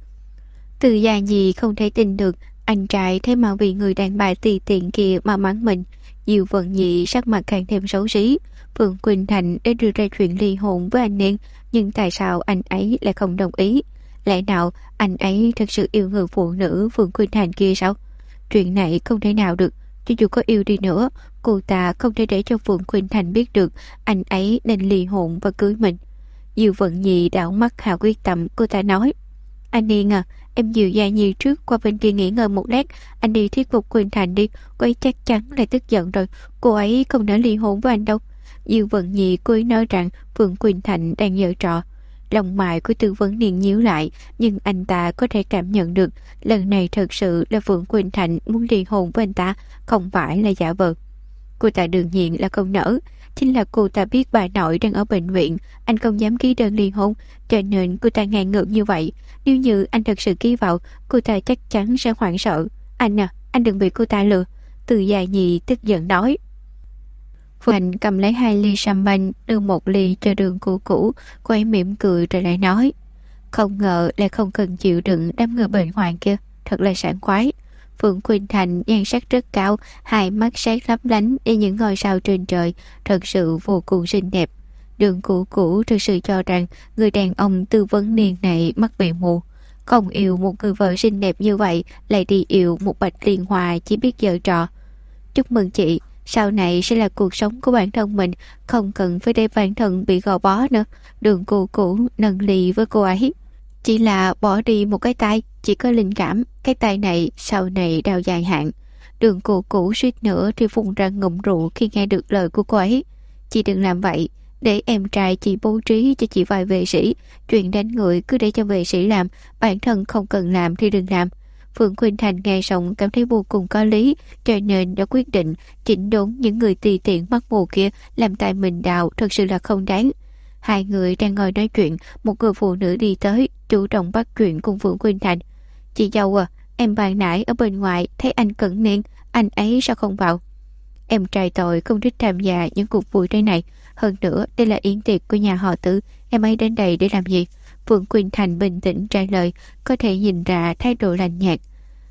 Từ Gia Nhi không thể tin được anh trai thế mà vì người đàn bà tùy tiện kia mà mắng mình. Diệu Vận Nhi sắc mặt càng thêm xấu xí. Phượng Quỳnh Thành đã đưa ra chuyện ly hôn với anh Niên, nhưng tại sao anh ấy lại không đồng ý? Lẽ nào anh ấy thật sự yêu người phụ nữ Phượng Quỳnh Thành kia sao? Chuyện này không thể nào được. cho dù có yêu đi nữa, cô ta không thể để cho Phượng Khuynh Thành biết được anh ấy nên ly hôn và cưới mình. Diêu Vận Nhi đảo mắt hạ quyết tâm, cô ta nói: Anh Niên à, em dìu Gia Nhi trước qua bên kia nghỉ ngơi một lát, anh đi thuyết phục Khuynh Thành đi, cô ấy chắc chắn là tức giận rồi, cô ấy không nỡ ly hôn với anh đâu. Diêu Vận Nhi cố ý nói rằng Phượng Khuynh Thành đang giở trò. Lòng mày của Tư Vấn Niên nhíu lại, nhưng anh ta có thể cảm nhận được lần này thật sự là Phượng Khuynh Thành muốn ly hôn với anh ta, không phải là giả vờ. Cô ta đương nhiên là không nỡ. Chính là cô ta biết bà nội đang ở bệnh viện, anh không dám ký đơn ly hôn, cho nên cô ta ngang ngược như vậy. Nếu như anh thật sự ký vào, cô ta chắc chắn sẽ hoảng sợ. Anh à, anh đừng bị cô ta lừa. Từ Gia Nhi tức giận nói. Phượng Hành cầm lấy 2 ly champagne, đưa 1 ly cho Đường Cũ Cũ, cô ấy mỉm cười rồi lại nói: Không ngờ là không cần chịu đựng đám người bệnh hoạn kia, thật là sảng khoái. Phượng Khuynh Thành nhan sắc rất cao, hai mắt sáng lấp lánh như những ngôi sao trên trời, thật sự vô cùng xinh đẹp. Đường Cũ Cũ thực sự cho rằng người đàn ông Tư Vấn Niên này mắc bị mù, không yêu một người vợ xinh đẹp như vậy, lại đi yêu một bạch liên hoa chỉ biết giở trò. Chúc mừng chị, sau này sẽ là cuộc sống của bản thân mình, không cần phải để bản thân bị gò bó nữa. Đường Cũ Cũ nâng ly với cô ấy. Chỉ là bỏ đi một cái tay, chỉ có linh cảm, cái tay này sau này đau dài hạn. Đường Cũ Cũ suýt nữa thì phun ra ngụm rượu khi nghe được lời của cô ấy. Chị đừng làm vậy, để em trai chị bố trí cho chị vài vệ sĩ, chuyện đánh người cứ để cho vệ sĩ làm, bản thân không cần làm thì đừng làm. Phượng Khuynh Thành nghe xong cảm thấy vô cùng có lý, cho nên đã quyết định chỉnh đốn những người tùy tiện mắc mù kia, làm tại mình đào thật sự là không đáng. Hai người đang ngồi nói chuyện, một người phụ nữ đi tới, chủ động bắt chuyện cùng Phượng Khuynh Thành. Chị dâu à, em ban nãy ở bên ngoài thấy anh Cẩn Niên, anh ấy sao không vào? Em trai tôi không thích tham gia những cuộc vui thế này. Hơn nữa, đây là yến tiệc của nhà họ Tư, em ấy đến đây để làm gì? Phượng Khuynh Thành bình tĩnh trả lời, có thể nhìn ra thái độ lạnh nhạt.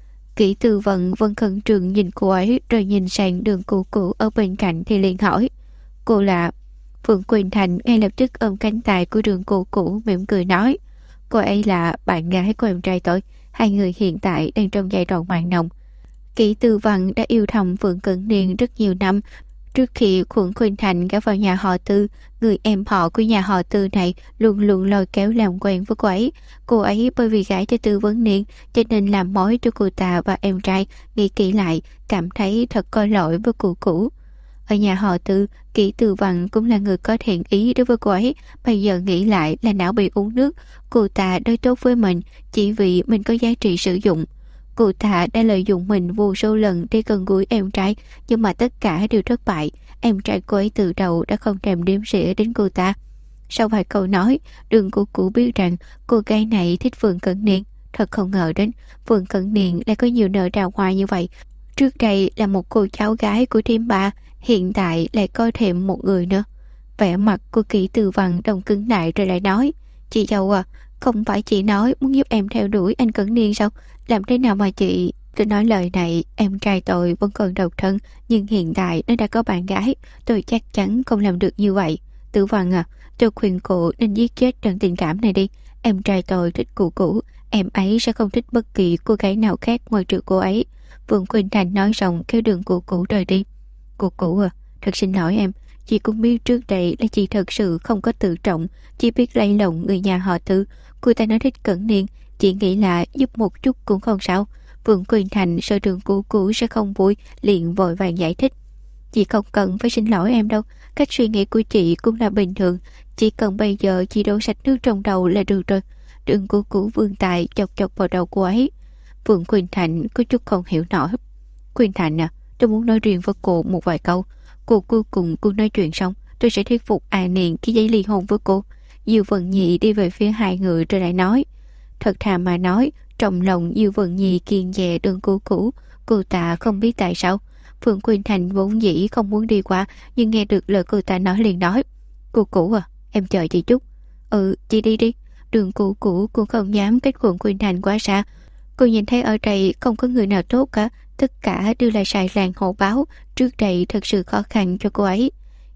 Kỷ Tư Vận vẫn khẩn trương nhìn cô ấy, rồi nhìn sang Đường Cũ Cũ ở bên cạnh thì liền hỏi: Cô là? Phượng Khuynh Thành ngay lập tức ôm cánh tay của Đường Cũ Cũ mỉm cười nói: Cô ấy là bạn gái của em trai tôi, hai người hiện tại đang trong giai đoạn mặn nồng. Kỷ Tư Vận đã yêu thầm Phượng Cẩn Niên rất nhiều năm. Trước khi Phượng Khuynh Thành gả vào nhà họ Tư, người em họ của nhà họ Tư này luôn luôn lôi kéo làm quen với cô ấy. Cô ấy bởi vì gả cho Tư Vấn Niên cho nên làm mối cho cô ta và em trai. Nghĩ kỹ lại, cảm thấy thật có lỗi với cụ cũ. Ở nhà họ Tư, Kỷ Tư Vận cũng là người có thiện ý đối với cô ấy. Bây giờ nghĩ lại là não bị uống nước. Cô ta đối tốt với mình chỉ vì mình có giá trị sử dụng. Cô ta đã lợi dụng mình vô số lần để gần gũi em trai, nhưng mà tất cả đều thất bại. Em trai cô ấy từ đầu đã không thèm đếm xỉa đến cô ta. Sau vài câu nói, Đường Cũ Cũ biết rằng cô gái này thích Phượng Cẩn Niên. Thật không ngờ đến Phượng Cẩn Niên lại có nhiều nợ đào hoa như vậy. Trước đây là một cô cháu gái của Thiêm Ba, hiện tại lại có thêm một người nữa. Vẻ mặt của Kỷ Tư Vận đông cứng lại rồi lại nói: Chị dâu à, không phải chị nói muốn giúp em theo đuổi anh Cẩn Niên sao? Làm thế nào mà chị... Tôi nói lời này, em trai tôi vẫn còn độc thân, nhưng hiện tại nó đã có bạn gái, tôi chắc chắn không làm được như vậy. Tử Văn à, tôi khuyên cô nên giết chết trận tình cảm này đi. Em trai tôi thích cụ cũ, em ấy sẽ không thích bất kỳ cô gái nào khác ngoài trừ cô ấy. Vương Khuynh Thành nói xong kéo Đường Cũ Cũ rời đi. Cụ cũ à, thật xin lỗi em, chị cũng biết trước đây là chị thật sự không có tự trọng, chỉ biết lay lộng người nhà họ Tư. Cô ta nói thích Cẩn Niên, chị nghĩ là giúp một chút cũng không sao. Vương Khuynh Thành sợ Đường Cũ Cũ sẽ không vui, liền vội vàng giải thích: Chị không cần phải xin lỗi em đâu, cách suy nghĩ của chị cũng là bình thường, chỉ cần bây giờ chị đổ sạch nước trong đầu là được rồi. Đường Cũ Cũ vươn tay chọc chọc vào đầu cô ấy. Vương Khuynh Thành có chút không hiểu nổi. Khuynh Thành à, tôi muốn nói riêng với cô một vài câu. Cô cuối cùng cô nói chuyện xong, tôi sẽ thuyết phục A Niên ký giấy ly hôn với cô. Diêu Vận Nhi đi về phía hai người rồi lại nói. Thật thà mà nói, trong lòng Diêu Vận Nhi kiêng dè Đường Cũ Cũ. Cô ta không biết tại sao. Phượng Khuynh Thành vốn dĩ không muốn đi qua, nhưng nghe được lời cô ta nói liền nói: Cô Cũ à, em chờ chị chút. Ừ, chị đi đi. Đường Cũ Cũ cũng không dám cách Phượng Khuynh Thành quá xa. Cô nhìn thấy ở đây không có người nào tốt cả, tất cả đều là xài làng hổ báo, trước đây thật sự khó khăn cho cô ấy.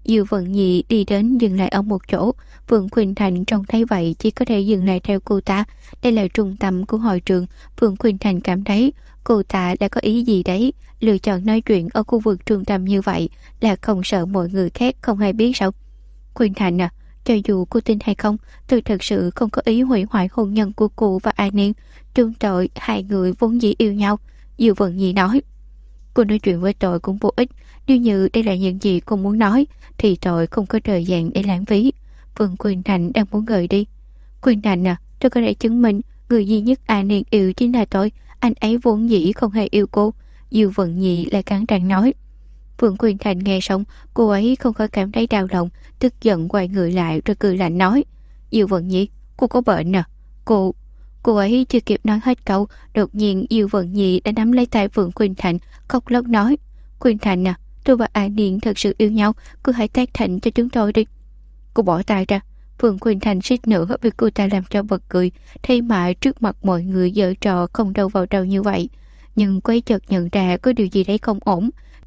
Diêu Vận Nhi đi đến dừng lại ở một chỗ. Phượng Khuynh Thành trông thấy vậy chỉ có thể dừng lại theo cô ta. Đây là trung tâm của hội trường. Phượng Khuynh Thành cảm thấy cô ta đã có ý gì đấy. Lựa chọn nói chuyện ở khu vực trung tâm như vậy là không sợ mọi người khác không hay biết sao? Khuynh Thành à, cho dù cô tin hay không, tôi thật sự không có ý hủy hoại hôn nhân của cô và An Niên. Chúng tôi hai người vốn dĩ yêu nhau. Diêu Vận Nhi nói. Cô nói chuyện với tôi cũng vô ích. Nếu như đây là những gì cô muốn nói thì tôi không có thời gian để lãng phí. Vương Khuynh Thành đang muốn rời đi. Khuynh Thành à, tôi có thể chứng minh người duy nhất An Niên yêu chính là tôi. Anh ấy vốn dĩ không hề yêu cô. Diêu Vận Nhi lại cắn răng nói. Vương Khuynh Thành nghe xong, cô ấy không khỏi cảm thấy đau lòng, tức giận quay người lại rồi cười lạnh nói. Diêu Vận Nhi, cô có bệnh à? Cô ấy chưa kịp nói hết câu, đột nhiên Diêu Vận Nhi đã nắm lấy tay Vương Khuynh Thành, khóc lóc nói. Khuynh Thành à, tôi và An Niên thật sự yêu nhau, cứ hãy tác thành cho chúng tôi đi. Cô bỏ tay ra. Vương Khuynh Thành suýt nữa vì cô ta làm cho bật cười, thế mà trước mặt mọi người giở trò không đâu vào đâu như vậy. Nhưng cô ấy chợt nhận ra có điều gì đấy không ổn.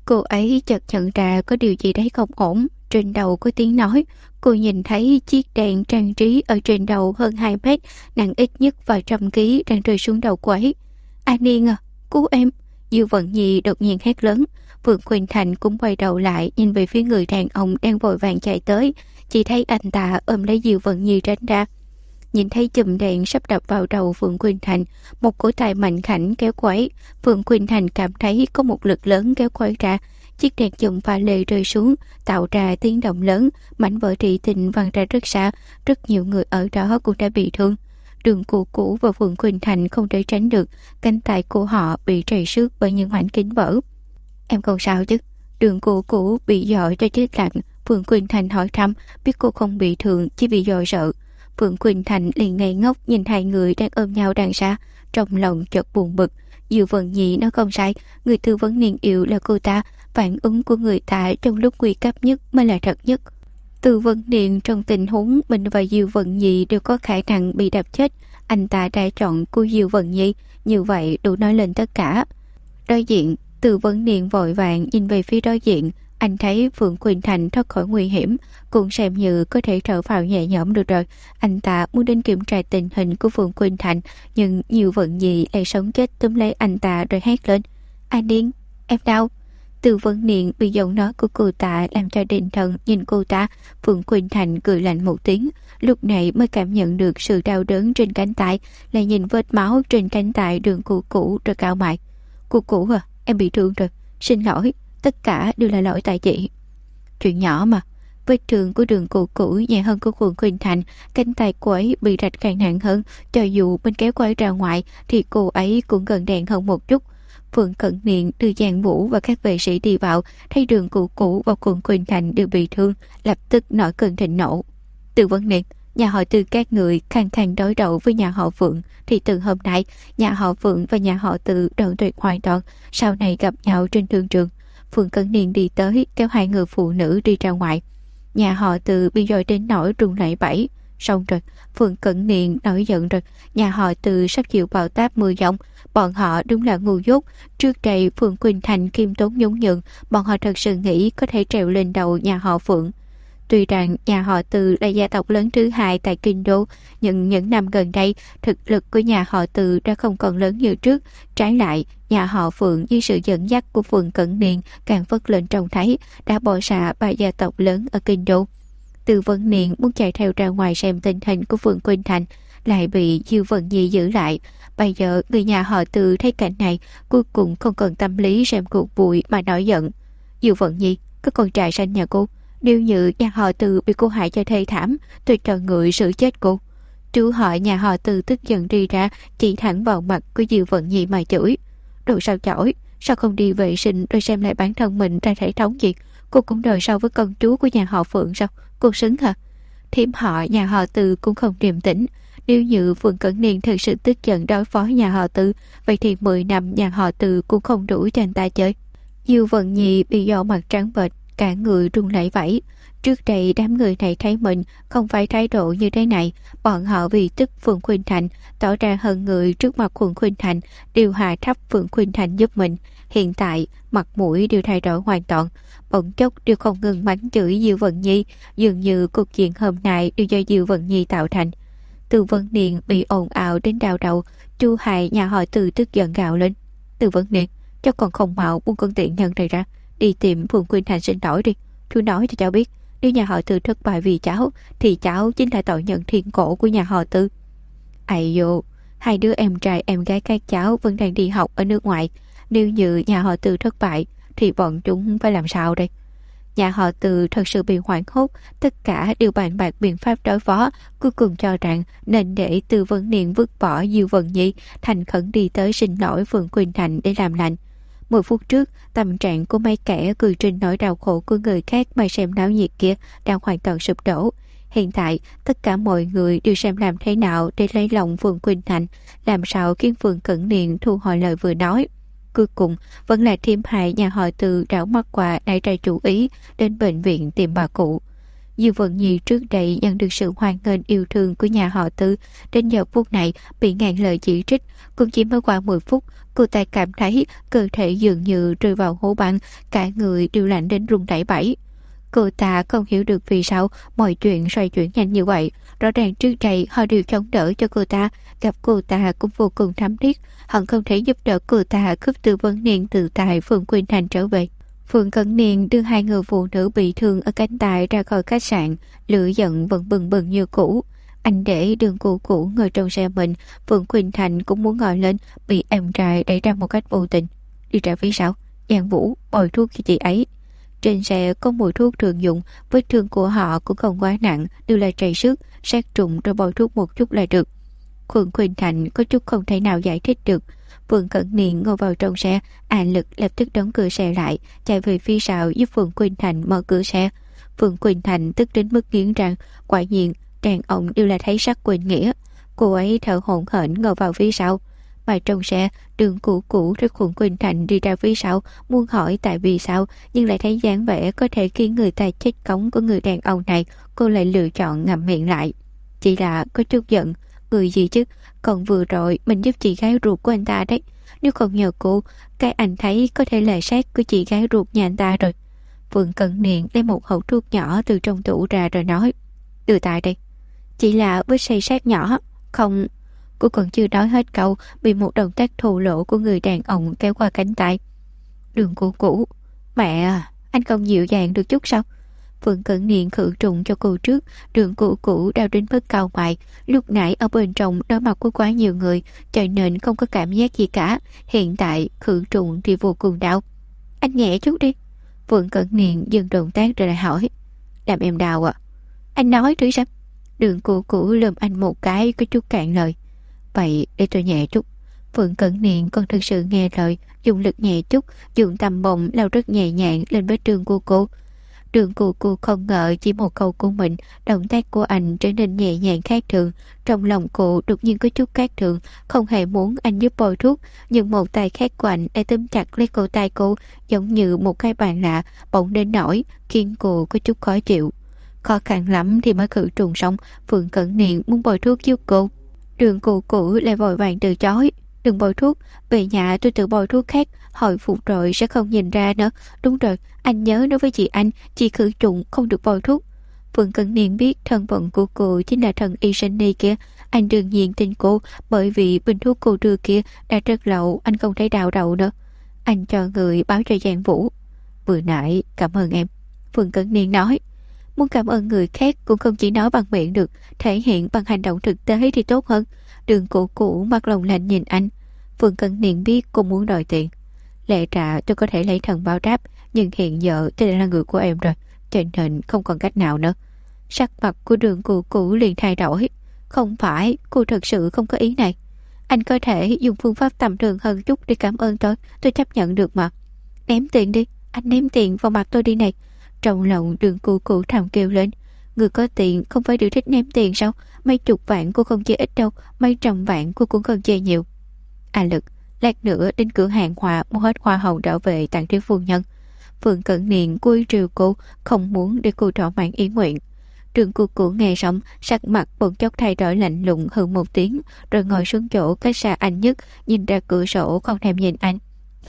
Trên đầu có tiếng nói. Cô nhìn thấy chiếc đèn trang trí ở trên đầu hơn 2 mét, nặng ít nhất vài trăm ký đang rơi xuống đầu cô ấy. An Niên à, cứu em! Diêu Vận Nhi đột nhiên hét lớn. Vương Khuynh Thành cũng quay đầu lại nhìn về phía người đàn ông đang vội vàng chạy tới. Chỉ thấy anh ta ôm lấy Diêu Vận Nhi tránh ra. Nhìn thấy chùm đèn sắp đập vào đầu Vương Khuynh Thành, một cổ tay mạnh khảnh kéo quấy. Vương Khuynh Thành cảm thấy có một lực lớn kéo quấy ra. Chiếc đèn dùng pha lê rơi xuống, tạo ra tiếng động lớn, mảnh vỡ rỉ thình văng ra rất xa. Rất nhiều người ở đó cũng đã bị thương. Đường Cụ Cũ và Vương Khuynh Thành không thể tránh được, cánh tay của họ bị trầy xước bởi những mảnh kính vỡ. Em không sao chứ? Đường Cụ Cũ bị dọa cho chết lặng. Vương Khuynh Thành hỏi thăm, biết cô không bị thương, chỉ bị dọa sợ. Vương Khuynh Thành liền ngây ngốc nhìn hai người đang ôm nhau đằng xa, trong lòng chợt buồn bực. Diêu Vận Nhi nó không sai, người tư vấn Niên yêu là cô ta, phản ứng của người ta trong lúc nguy cấp nhất mới là thật nhất. Tư vấn Niên trong tình huống mình và Diêu Vận Nhi đều có khả năng bị đập chết, anh ta đã chọn cô Diêu Vận Nhi, như vậy đủ nói lên tất cả. Đối diện, Tư vấn Niên vội vàng nhìn về phía đối diện. Anh thấy Phượng Khuynh Thành thoát khỏi nguy hiểm, cũng xem như có thể thở phào nhẹ nhõm được rồi. Anh ta muốn đến kiểm tra tình hình của Phượng Khuynh Thành, nhưng Diêu Vận Nhi lại sống chết túm lấy anh ta rồi hét lên. An Niên, em đau. Tư vấn Niên bị giọng nói của cô ta làm cho định thần nhìn cô ta. Phượng Khuynh Thành cười lạnh một tiếng, lúc này mới cảm nhận được sự đau đớn trên cánh tay, lại nhìn vết máu trên cánh tay Đường Cụ Cũ rồi cau mày. Cụ Cũ à, em bị thương rồi, xin lỗi. Tất cả đều là lỗi tại chị. Chuyện nhỏ mà. Vết thương của Đường Cụ Cũ nhẹ hơn của Phượng Khuynh Thành, cánh tay cô ấy bị rạch càng nặng hơn, cho dù bên kéo cô ấy ra ngoài thì cô ấy cũng gần đèn hơn một chút. Phượng Cận Niên đưa Giang Vũ và các vệ sĩ đi vào, thấy Đường Cụ Cũ và Phượng Khuynh Thành đều bị thương, lập tức nổi cơn thịnh nộ. Tư vấn Niên, nhà họ Tư các người khăng khăng đối đầu với nhà họ Phượng, thì từ hôm nay nhà họ Phượng và nhà họ Tư đoạn tuyệt hoàn toàn, sau này gặp nhau trên thương trường. Phượng Cận Niên đi tới kéo hai người phụ nữ đi ra ngoài. Nhà họ Từ bị dội đến nỗi run lẩy bẩy. Xong rồi, Phượng Cận Niên nổi giận rồi. Nhà họ Từ sắp chịu bão táp mưa giông. Bọn họ đúng là ngu dốt. Trước đây Phượng Khuynh Thành khiêm tốn nhún nhường, bọn họ thật sự nghĩ có thể trèo lên đầu nhà họ Phượng. Tuy rằng nhà họ Từ là gia tộc lớn thứ hai tại Kinh Đô, nhưng những năm gần đây, thực lực của nhà họ Từ đã không còn lớn như trước. Trái lại, nhà họ Phượng dưới sự dẫn dắt của Phượng Cận Niên càng vất lên trông thấy, đã bỏ xả ba gia tộc lớn ở Kinh Đô. Tư vấn Niên muốn chạy theo ra ngoài xem tình hình của Phượng Khuynh Thành, lại bị Diêu Vận Nhi giữ lại. Bây giờ người nhà họ Từ thấy cảnh này, cuối cùng không cần tâm lý xem cuộc vui mà nổi giận. Diêu Vận Nhi, có con trai xanh nhà cô, nếu như nhà họ Từ bị cô hại cho thê thảm, tôi cho người xử chết cô. Chú họ nhà họ Từ tức giận đi ra, chỉ thẳng vào mặt của Diêu Vận Nhi mà chửi. Đồ sao chổi, sao không đi vệ sinh rồi xem lại bản thân mình ra thể thống gì? Cô cũng đời sau với con chú của nhà họ Phượng sao? Cô xứng hả? Thím họ nhà họ Từ cũng không điềm tĩnh. Nếu như Phượng Cẩn Niên thực sự tức giận đối phó nhà họ Từ, vậy thì 10 năm nhà họ Từ cũng không đủ cho anh ta chơi. Diêu Vận Nhi bị do mặt trắng bệch, cả người run lẩy bẩy. Trước đây đám người này thấy mình không phải thái độ như thế này, bọn họ vì tức Phượng Khuynh Thành tỏ ra hơn người trước mặt Phượng Khuynh Thành, đều hạ thấp Phượng Khuynh Thành giúp mình. Hiện tại mặt mũi đều thay đổi hoàn toàn, bỗng chốc đều không ngừng mắng chửi Diêu Vận Nhi, dường như cục diện hôm nay đều do Diêu Vận Nhi tạo thành. Từ Vân Niên bị ồn ào đến đau đầu, Chu Hài nhà họ Từ tức giận gào lên: Từ Vân Niên, cháu còn không mau buông con tiện nhân này ra, đi tìm Phượng Khuynh Thành xin lỗi đi. Chú nói cho cháu biết, nếu nhà họ Từ thất bại vì cháu thì cháu chính là tội nhân thiên cổ của nhà họ Từ. Ây dô, hai đứa em trai em gái các cháu vẫn đang đi học ở nước ngoài, nếu như nhà họ Từ thất bại thì bọn chúng phải làm sao đây? Nhà họ Từ thật sự bị hoảng hốt, tất cả đều bàn bạc biện pháp đối phó, cuối cùng cho rằng nên để Từ Vân Niên vứt bỏ Diêu Vận Nhi, thành khẩn đi tới xin lỗi Phượng Khuynh Thành để làm lành. 10 phút trước, tâm trạng của mấy kẻ cười trên nỗi đau khổ của người khác mà xem náo nhiệt kia đang hoàn toàn sụp đổ. Hiện tại, tất cả mọi người đều xem làm thế nào để lấy lòng Phượng Khuynh Thành, làm sao khiến Phượng Cẩn Niên thu hồi lời vừa nói. Cuối cùng, vẫn là Thiêm Hại nhà họ Từ đảo mắt qua nảy ra chủ ý đến bệnh viện tìm bà cụ. Diêu Vận Nhi trước đây nhận được sự hoan nghênh yêu thương của nhà họ Từ, đến giờ phút này bị ngàn lời chỉ trích, cũng chỉ mới qua 10 phút, cô ta cảm thấy cơ thể dường như rơi vào hố băng, cả người đều lạnh đến run rẩy bẩy. Cô ta không hiểu được vì sao mọi chuyện xoay chuyển nhanh như vậy. Rõ ràng trước đây họ đều chống đỡ cho cô ta, gặp cô ta cũng vô cùng thắm thiết, hận không thể giúp đỡ cô ta cướp Từ Vân Niên từ tại Phượng Khuynh Thành trở về. Phượng Cẩn Niên đưa hai người phụ nữ bị thương ở cánh tay ra khỏi khách sạn, lửa giận vẫn bừng bừng như cũ. Anh để Đường Cũ Cũ ngồi trong xe mình, Phượng Khuynh Thành cũng muốn ngồi lên, bị em trai đẩy ra một cách vô tình. Đi ra phía sau, Giang Vũ bồi thuốc cho chị ấy. Trên xe có mùi thuốc thường dụng, vết thương của họ cũng không quá nặng, đều là trầy xước, sát trùng rồi bồi thuốc một chút là được. Phượng Khuynh Thành có chút không thể nào giải thích được. Phượng Cẩn Niên ngồi vào trong xe, An Lực lập tức đóng cửa xe lại, chạy về phía sau giúp Phượng Khuynh Thành mở cửa xe. Phượng Khuynh Thành tức đến mức nghiến răng, quả nhiên đàn ông đều là thấy sắc quên nghĩa. Cô ấy thở hổn hển ngồi vào phía sau. Mà trong xe, Đường Cũ Cũ rất Phượng Khuynh Thành đi ra phía sau, muốn hỏi tại vì sao, nhưng lại thấy dáng vẻ có thể khiến người ta chết cống của người đàn ông này, cô lại lựa chọn ngậm miệng lại. Chỉ là có chút giận. Người gì chứ, còn vừa rồi mình giúp chị gái ruột của anh ta đấy. Nếu không nhờ cô, cái anh thấy có thể là sát của chị gái ruột nhà anh ta rồi. Phượng Cẩn Niên lấy một hộp thuốc nhỏ từ trong tủ ra rồi nói: Đưa tại đây. Chỉ là vết xây sát nhỏ, không... Cô còn chưa nói hết câu, bị một động tác thô lỗ của người đàn ông kéo qua cánh tay. Đường Cũ Cũ, mẹ à, anh không dịu dàng được chút sao? Phượng Cẩn Niên khử trùng cho cô trước. Đường Cũ Cũ đau đến mức cau mày. Lúc nãy ở bên trong đối mặt với quá nhiều người, cho nên không có cảm giác gì cả. Hiện tại khử trùng thì vô cùng đau. Anh nhẹ chút đi. Phượng Cẩn Niên dừng động tác rồi lại hỏi: Làm em đau à? Anh nói thử xem. Đường Cũ Cũ lườm anh một cái, có chút cạn lời. Vậy để tôi nhẹ chút. Phượng Cẩn Niên còn thực sự nghe lời, dùng lực nhẹ chút, dùng tầm bồng lau rất nhẹ nhàng lên vết thương của cô. Đường Cũ Cũ không ngờ chỉ một câu của mình, động tác của anh trở nên nhẹ nhàng khác thường. Trong lòng cô đột nhiên có chút khác thường, không hề muốn anh giúp bôi thuốc, nhưng một tay khác của anh đã túm chặt lấy cổ tay cô, giống như một cái bàn lạ, bỗng đến nổi, khiến cô có chút khó chịu. Khó khăn lắm thì mới khử trùng xong, Phượng Cẩn Niên muốn bôi thuốc giúp cô. Đường Cũ Cũ lại vội vàng từ chối: Đừng bôi thuốc, về nhà tôi tự bôi thuốc khác, hồi phục rồi sẽ không nhìn ra nữa. Đúng rồi, anh nhớ nói với chị anh, chị khử trùng không được bôi thuốc. Phượng Cẩn Niên biết thân phận của cô chính là thần y Sunny kia. Anh đương nhiên tin cô, bởi vì bình thuốc cô đưa kia đã rất lâu, anh không thấy đau đầu nữa. Anh cho người báo cho Giang Vũ. Vừa nãy cảm ơn em, Phượng Cẩn Niên nói. Muốn cảm ơn người khác cũng không chỉ nói bằng miệng được, thể hiện bằng hành động thực tế thì tốt hơn. Đường Cũ Cũ mặt lòng lạnh nhìn anh. Phượng Cẩn Niên biết cô muốn đòi tiền. Lẽ ra tôi có thể lấy thần báo đáp, nhưng hiện giờ tôi đã là người của em rồi, cho nên không còn cách nào nữa. Sắc mặt của Đường Cũ Cũ liền thay đổi. Không phải, cô thật sự không có ý này. Anh có thể dùng phương pháp tầm thường hơn chút để cảm ơn tôi chấp nhận được mà. Ném tiền đi, anh ném tiền vào mặt tôi đi này. Trong lòng Đường Cũ Cũ thầm kêu lên. Người có tiền không phải đều thích ném tiền sao? Mấy chục vạn cô không chê ít đâu, mấy trăm vạn cô cũng không chê nhiều. Lực, lát nữa đến cửa hàng Hòa mua hết hoa hồng trở về tặng Thiếu phu nhân. Phượng Cẩn Niên cúi rìu cô, không muốn để cô thỏa mãn ý nguyện. Đường Cù Cù nghe xong, sắc mặt bỗng chốc thay đổi lạnh lùng hơn một tiếng, rồi ngồi xuống chỗ cách xa anh nhất, nhìn ra cửa sổ không thèm nhìn anh.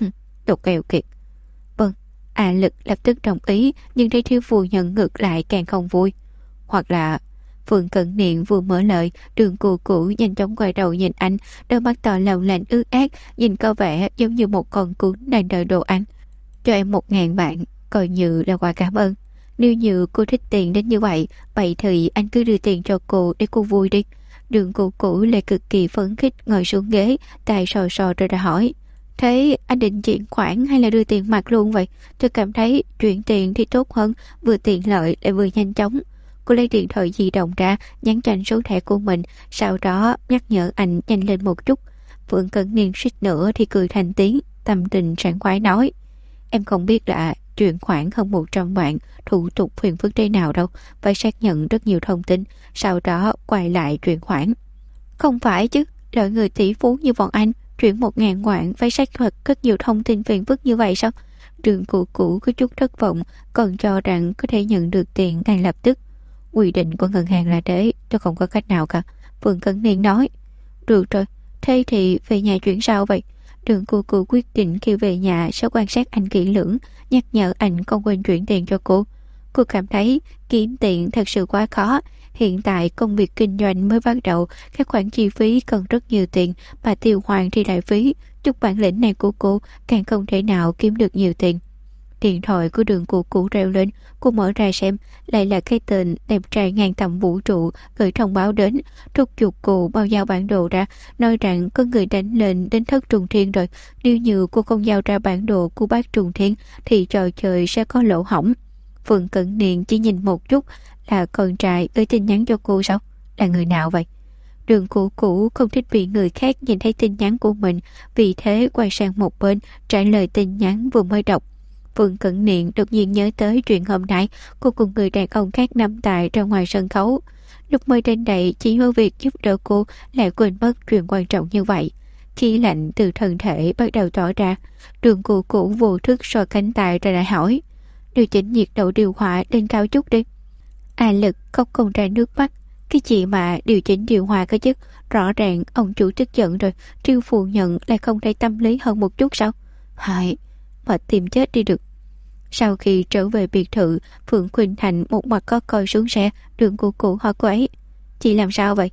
Đồ keo kiệt. Vâng, Lực lập tức đồng ý, nhưng thấy thiếu phu nhân ngược lại càng không vui. Hoặc là Phượng Cẩn Niên vừa mở lời, Đường Cù Cù nhanh chóng quay đầu nhìn anh, đôi mắt to lầu lạnh ướt át, nhìn có vẻ giống như một con cún đang đợi đồ ăn. Cho em 1.000 vạn, coi như là quà cảm ơn. Nếu như cô thích tiền đến như vậy thì anh cứ đưa tiền cho cô để cô vui đi. Đường Cù Cù lại cực kỳ phấn khích ngồi xuống ghế, tay sò sò rồi đã hỏi. Thế anh định chuyển khoản hay là đưa tiền mặt luôn vậy? Tôi cảm thấy chuyển tiền thì tốt hơn, vừa tiện lợi lại vừa nhanh chóng. Cô lấy điện thoại di động ra, nhắn cho anh số thẻ của mình, sau đó nhắc nhở anh nhanh lên một chút. Phượng Cẩn Niên suýt nữa thì cười thành tiếng, tâm tình sảng khoái nói. Em không biết là chuyển khoản hơn 100 vạn, thủ tục phiền phức thế nào đâu, phải xác nhận rất nhiều thông tin, sau đó quay lại chuyển khoản. Không phải chứ, loại người tỷ phú như bọn anh, chuyển 1.000 vạn phải xác thực rất nhiều thông tin phiền phức như vậy sao? Đường Cù Cù có chút thất vọng, còn cho rằng có thể nhận được tiền ngay lập tức. Quy định của ngân hàng là thế, tôi không có cách nào cả. Phượng Cẩn Niên nói. Được rồi, thế thì về nhà chuyển sao vậy? Đường Cù Cù quyết định khi về nhà sẽ quan sát anh kỹ lưỡng, nhắc nhở anh không quên chuyển tiền cho cô. Cô cảm thấy kiếm tiền thật sự quá khó. Hiện tại công việc kinh doanh mới bắt đầu, các khoản chi phí cần rất nhiều tiền, mà tiêu hoàn thì lại phí. Chút bản lĩnh này của cô càng không thể nào kiếm được nhiều tiền. Điện thoại của Đường Cù Cù reo lên, cô mở ra xem, lại là cái tên đẹp trai ngang tầm vũ trụ gửi thông báo đến, thúc giục cô bao giao bản đồ ra, nói rằng có người đánh lên đến thất trùng thiên rồi, nếu như cô không giao ra bản đồ của bát trùng thiên thì trò chơi sẽ có lỗ hổng. Phượng Cẩn Niên chỉ nhìn một chút, là con trai gửi tin nhắn cho cô sao? Là người nào vậy? Đường Cù Cù không thích bị người khác nhìn thấy tin nhắn của mình, vì thế quay sang một bên trả lời tin nhắn vừa mới đọc. Phượng Cẩn Niên đột nhiên nhớ tới chuyện hôm nay cô cùng người đàn ông khác nằm tại ra ngoài sân khấu. Lúc mới đến đây chỉ hứa việc giúp đỡ cô lại quên mất chuyện quan trọng như vậy. Khí lạnh từ thân thể bắt đầu tỏ ra. Đường Cù Cù vô thức xoa cánh tay ra lại hỏi. Điều chỉnh nhiệt độ điều hòa lên cao chút đi. Lực khóc không ra nước mắt. Cái gì mà điều chỉnh điều hòa cơ chứ? Rõ ràng ông chủ tức giận rồi, Triêu phu nhân lại không thấy tâm lý hơn một chút sao? Hại, mà tìm chết đi được. Sau khi trở về biệt thự, Phượng Khuynh Thành một mặt có coi xuống xe. Đường Cù Cù hỏi cô ấy. Chị làm sao vậy?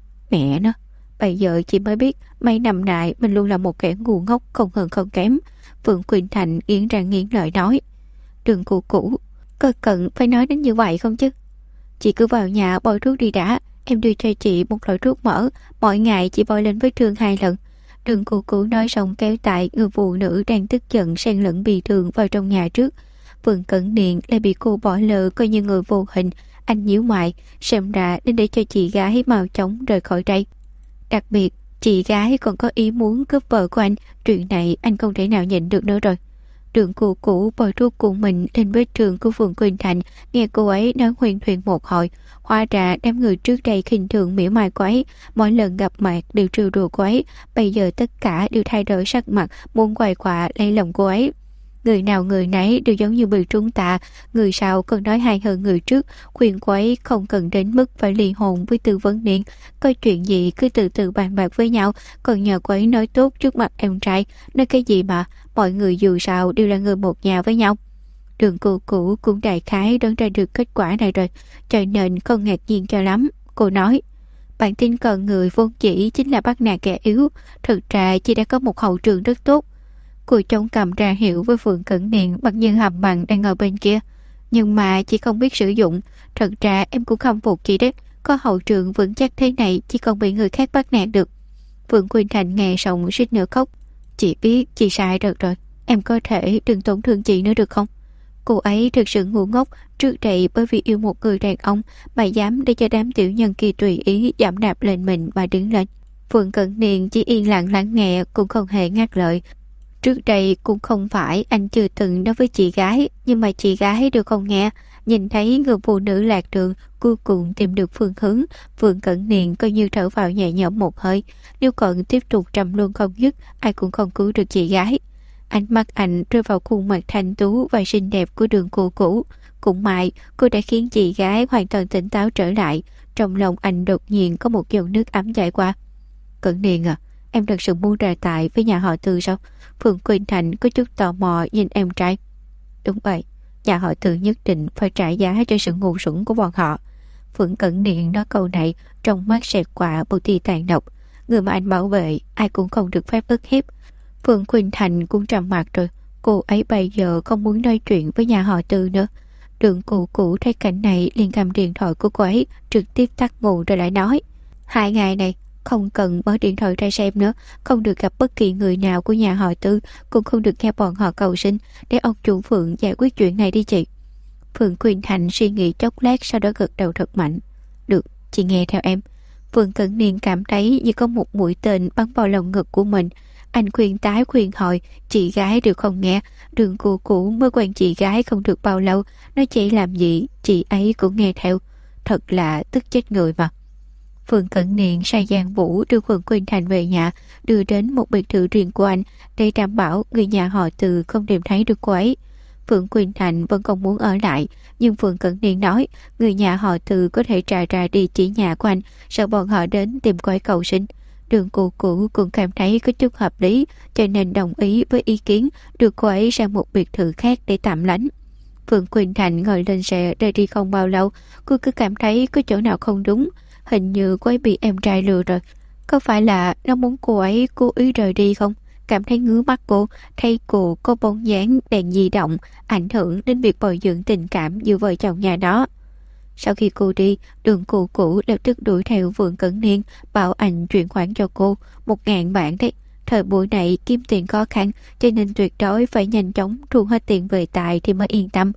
Mẹ nó, bây giờ chị mới biết mấy năm nay mình luôn là một kẻ ngu ngốc không hơn không kém. Phượng Khuynh Thành nghiến răng nghiến lợi nói. Đường Cù Cù, có cần phải nói đến như vậy không chứ? Chị cứ vào nhà bôi thuốc đi đã. Em đưa cho chị một loại thuốc mỡ, mỗi ngày chị bôi lên vết thương 2 lần. Đường Cù Cù nói xong kéo tại người phụ nữ đang tức giận xen lẫn bị thương vào trong nhà trước. Phượng Cẩn Niên lại bị cô bỏ lỡ coi như người vô hình. Anh nhíu mày, xem ra nên để cho chị gái mau chóng rời khỏi đây. Đặc biệt, chị gái còn có ý muốn cướp vợ của anh. Chuyện này anh không thể nào nhịn được nữa rồi. Đường Cù Cù bôi thuốc của mình lên vết thương của Phượng Khuynh Thành, nghe cô ấy nói huyền thuyền một hồi. Hóa ra đám người trước đây khinh thường mỉa mai cô ấy, mỗi lần gặp mặt đều trêu đùa cô ấy, bây giờ tất cả đều thay đổi sắc mặt, muốn quay quạ lấy lòng cô ấy. Người nào người nấy đều giống như bị trúng tạ, người sau còn nói hay hơn người trước, khuyên cô ấy không cần đến mức phải ly hôn với Tư Vấn Niên, có chuyện gì cứ từ từ bàn bạc với nhau, còn nhờ cô ấy nói tốt trước mặt em trai, nói cái gì mà mọi người dù sao đều là người một nhà với nhau. Đường Cù Cù cũng đại khái đoán ra được kết quả này rồi, cho nên không ngạc nhiên cho lắm. Cô nói, bản tin con người vốn chỉ chính là bắt nạt kẻ yếu, thực ra chị đã có một hậu trường rất tốt. Cô trông cầm ra hiệu với Phượng Cẩn Niên bằng nhân hầm bằng đang ở bên kia. Nhưng mà chị không biết sử dụng. Thật ra em cũng không phục chị đấy. Có hậu trường vững chắc thế này chỉ còn bị người khác bắt nạt được. Phượng Khuynh Thành nghe xong suýt nữa khóc. Chị biết chị sai được rồi. Em có thể đừng tổn thương chị nữa được không? Cô ấy thực sự ngu ngốc. Trước đây bởi vì yêu một người đàn ông mà dám để cho đám tiểu nhân kia tùy ý giảm đạp lên mình mà đứng lên. Phượng Cẩn Niên chỉ yên lặng lắng nghe, cũng không hề ngắt lời. Trước đây cũng không phải anh chưa từng nói với chị gái, nhưng mà chị gái đều không nghe. Nhìn thấy người phụ nữ lạc đường, cuối cùng tìm được phương hướng. Phượng Cẩn Niên coi như thở vào nhẹ nhõm một hơi. Nếu còn tiếp tục trầm luôn không dứt, ai cũng không cứu được chị gái. Ánh mắt anh rơi vào khuôn mặt thanh tú và xinh đẹp của Đường Cô Cũ. Cũng may cô đã khiến chị gái hoàn toàn tỉnh táo trở lại. Trong lòng anh đột nhiên có một dòng nước ấm chảy qua. Cẩn Niên à, em thật sự muốn ra tại với nhà họ Từ sao? Phượng Quỳnh Thành có chút tò mò nhìn em trai. Đúng vậy, nhà họ Từ nhất định phải trả giá cho sự ngu xuẩn của bọn họ. Phượng Cẩn Niên nói câu này, trong mắt xẹt qua một tia tàn độc. Người mà anh bảo vệ ai cũng không được phép ức hiếp. Phượng Quỳnh Thành cũng trầm mặt rồi. Cô ấy bây giờ không muốn nói chuyện với nhà họ Từ nữa. Đường Cụ Cũ thấy cảnh này liền cầm điện thoại của cô ấy, trực tiếp tắt nguồn rồi lại nói: 2 ngày này không cần mở điện thoại ra xem nữa, không được gặp bất kỳ người nào của nhà họ Tư, cũng không được nghe bọn họ cầu xin, để ông chủ Phượng giải quyết chuyện này đi chị. Phượng Quỳnh Thành suy nghĩ chốc lát, sau đó gật đầu thật mạnh. Được, chị nghe theo em. Phượng Cẩn Niên cảm thấy như có một mũi tên bắn vào lồng ngực của mình. Anh khuyên tái khuyên hồi, chị gái đều không nghe. Đường Cô Cũ mới quen chị gái không được bao lâu, nói chị làm gì chị ấy cũng nghe theo. Thật là tức chết người mà. Phượng Cẩn Niên sai Giang Vũ đưa Phượng Quỳnh Thành về nhà, đưa đến một biệt thự riêng của anh để đảm bảo người nhà họ Từ không tìm thấy được cô ấy. Phượng Quỳnh Thành vẫn còn muốn ở lại, nhưng Phượng Cẩn Niên nói người nhà họ Từ có thể trả ra địa chỉ nhà của anh, sợ bọn họ đến tìm cô ấy cầu xin. Đường Cô Cũ cũng cảm thấy có chút hợp lý, cho nên đồng ý với ý kiến đưa cô ấy sang một biệt thự khác để tạm lánh. Phượng Quỳnh Thành ngồi lên xe rời đi không bao lâu, cô cứ cảm thấy có chỗ nào không đúng. Hình như cô ấy bị em trai lừa rồi. Có phải là nó muốn cô ấy cố ý rời đi không? Cảm thấy ngứa mắt cô, thấy cô có bóng dáng đèn di động, ảnh hưởng đến việc bồi dưỡng tình cảm giữa vợ chồng nhà đó. Sau khi cô đi, Đường Cô Cũ lập tức đuổi theo Phượng Cẩn Niên, bảo anh chuyển khoản cho cô 1.000 bảng đấy. Thời buổi này kiếm tiền khó khăn, cho nên tuyệt đối phải nhanh chóng thu hết tiền về tài thì mới yên tâm.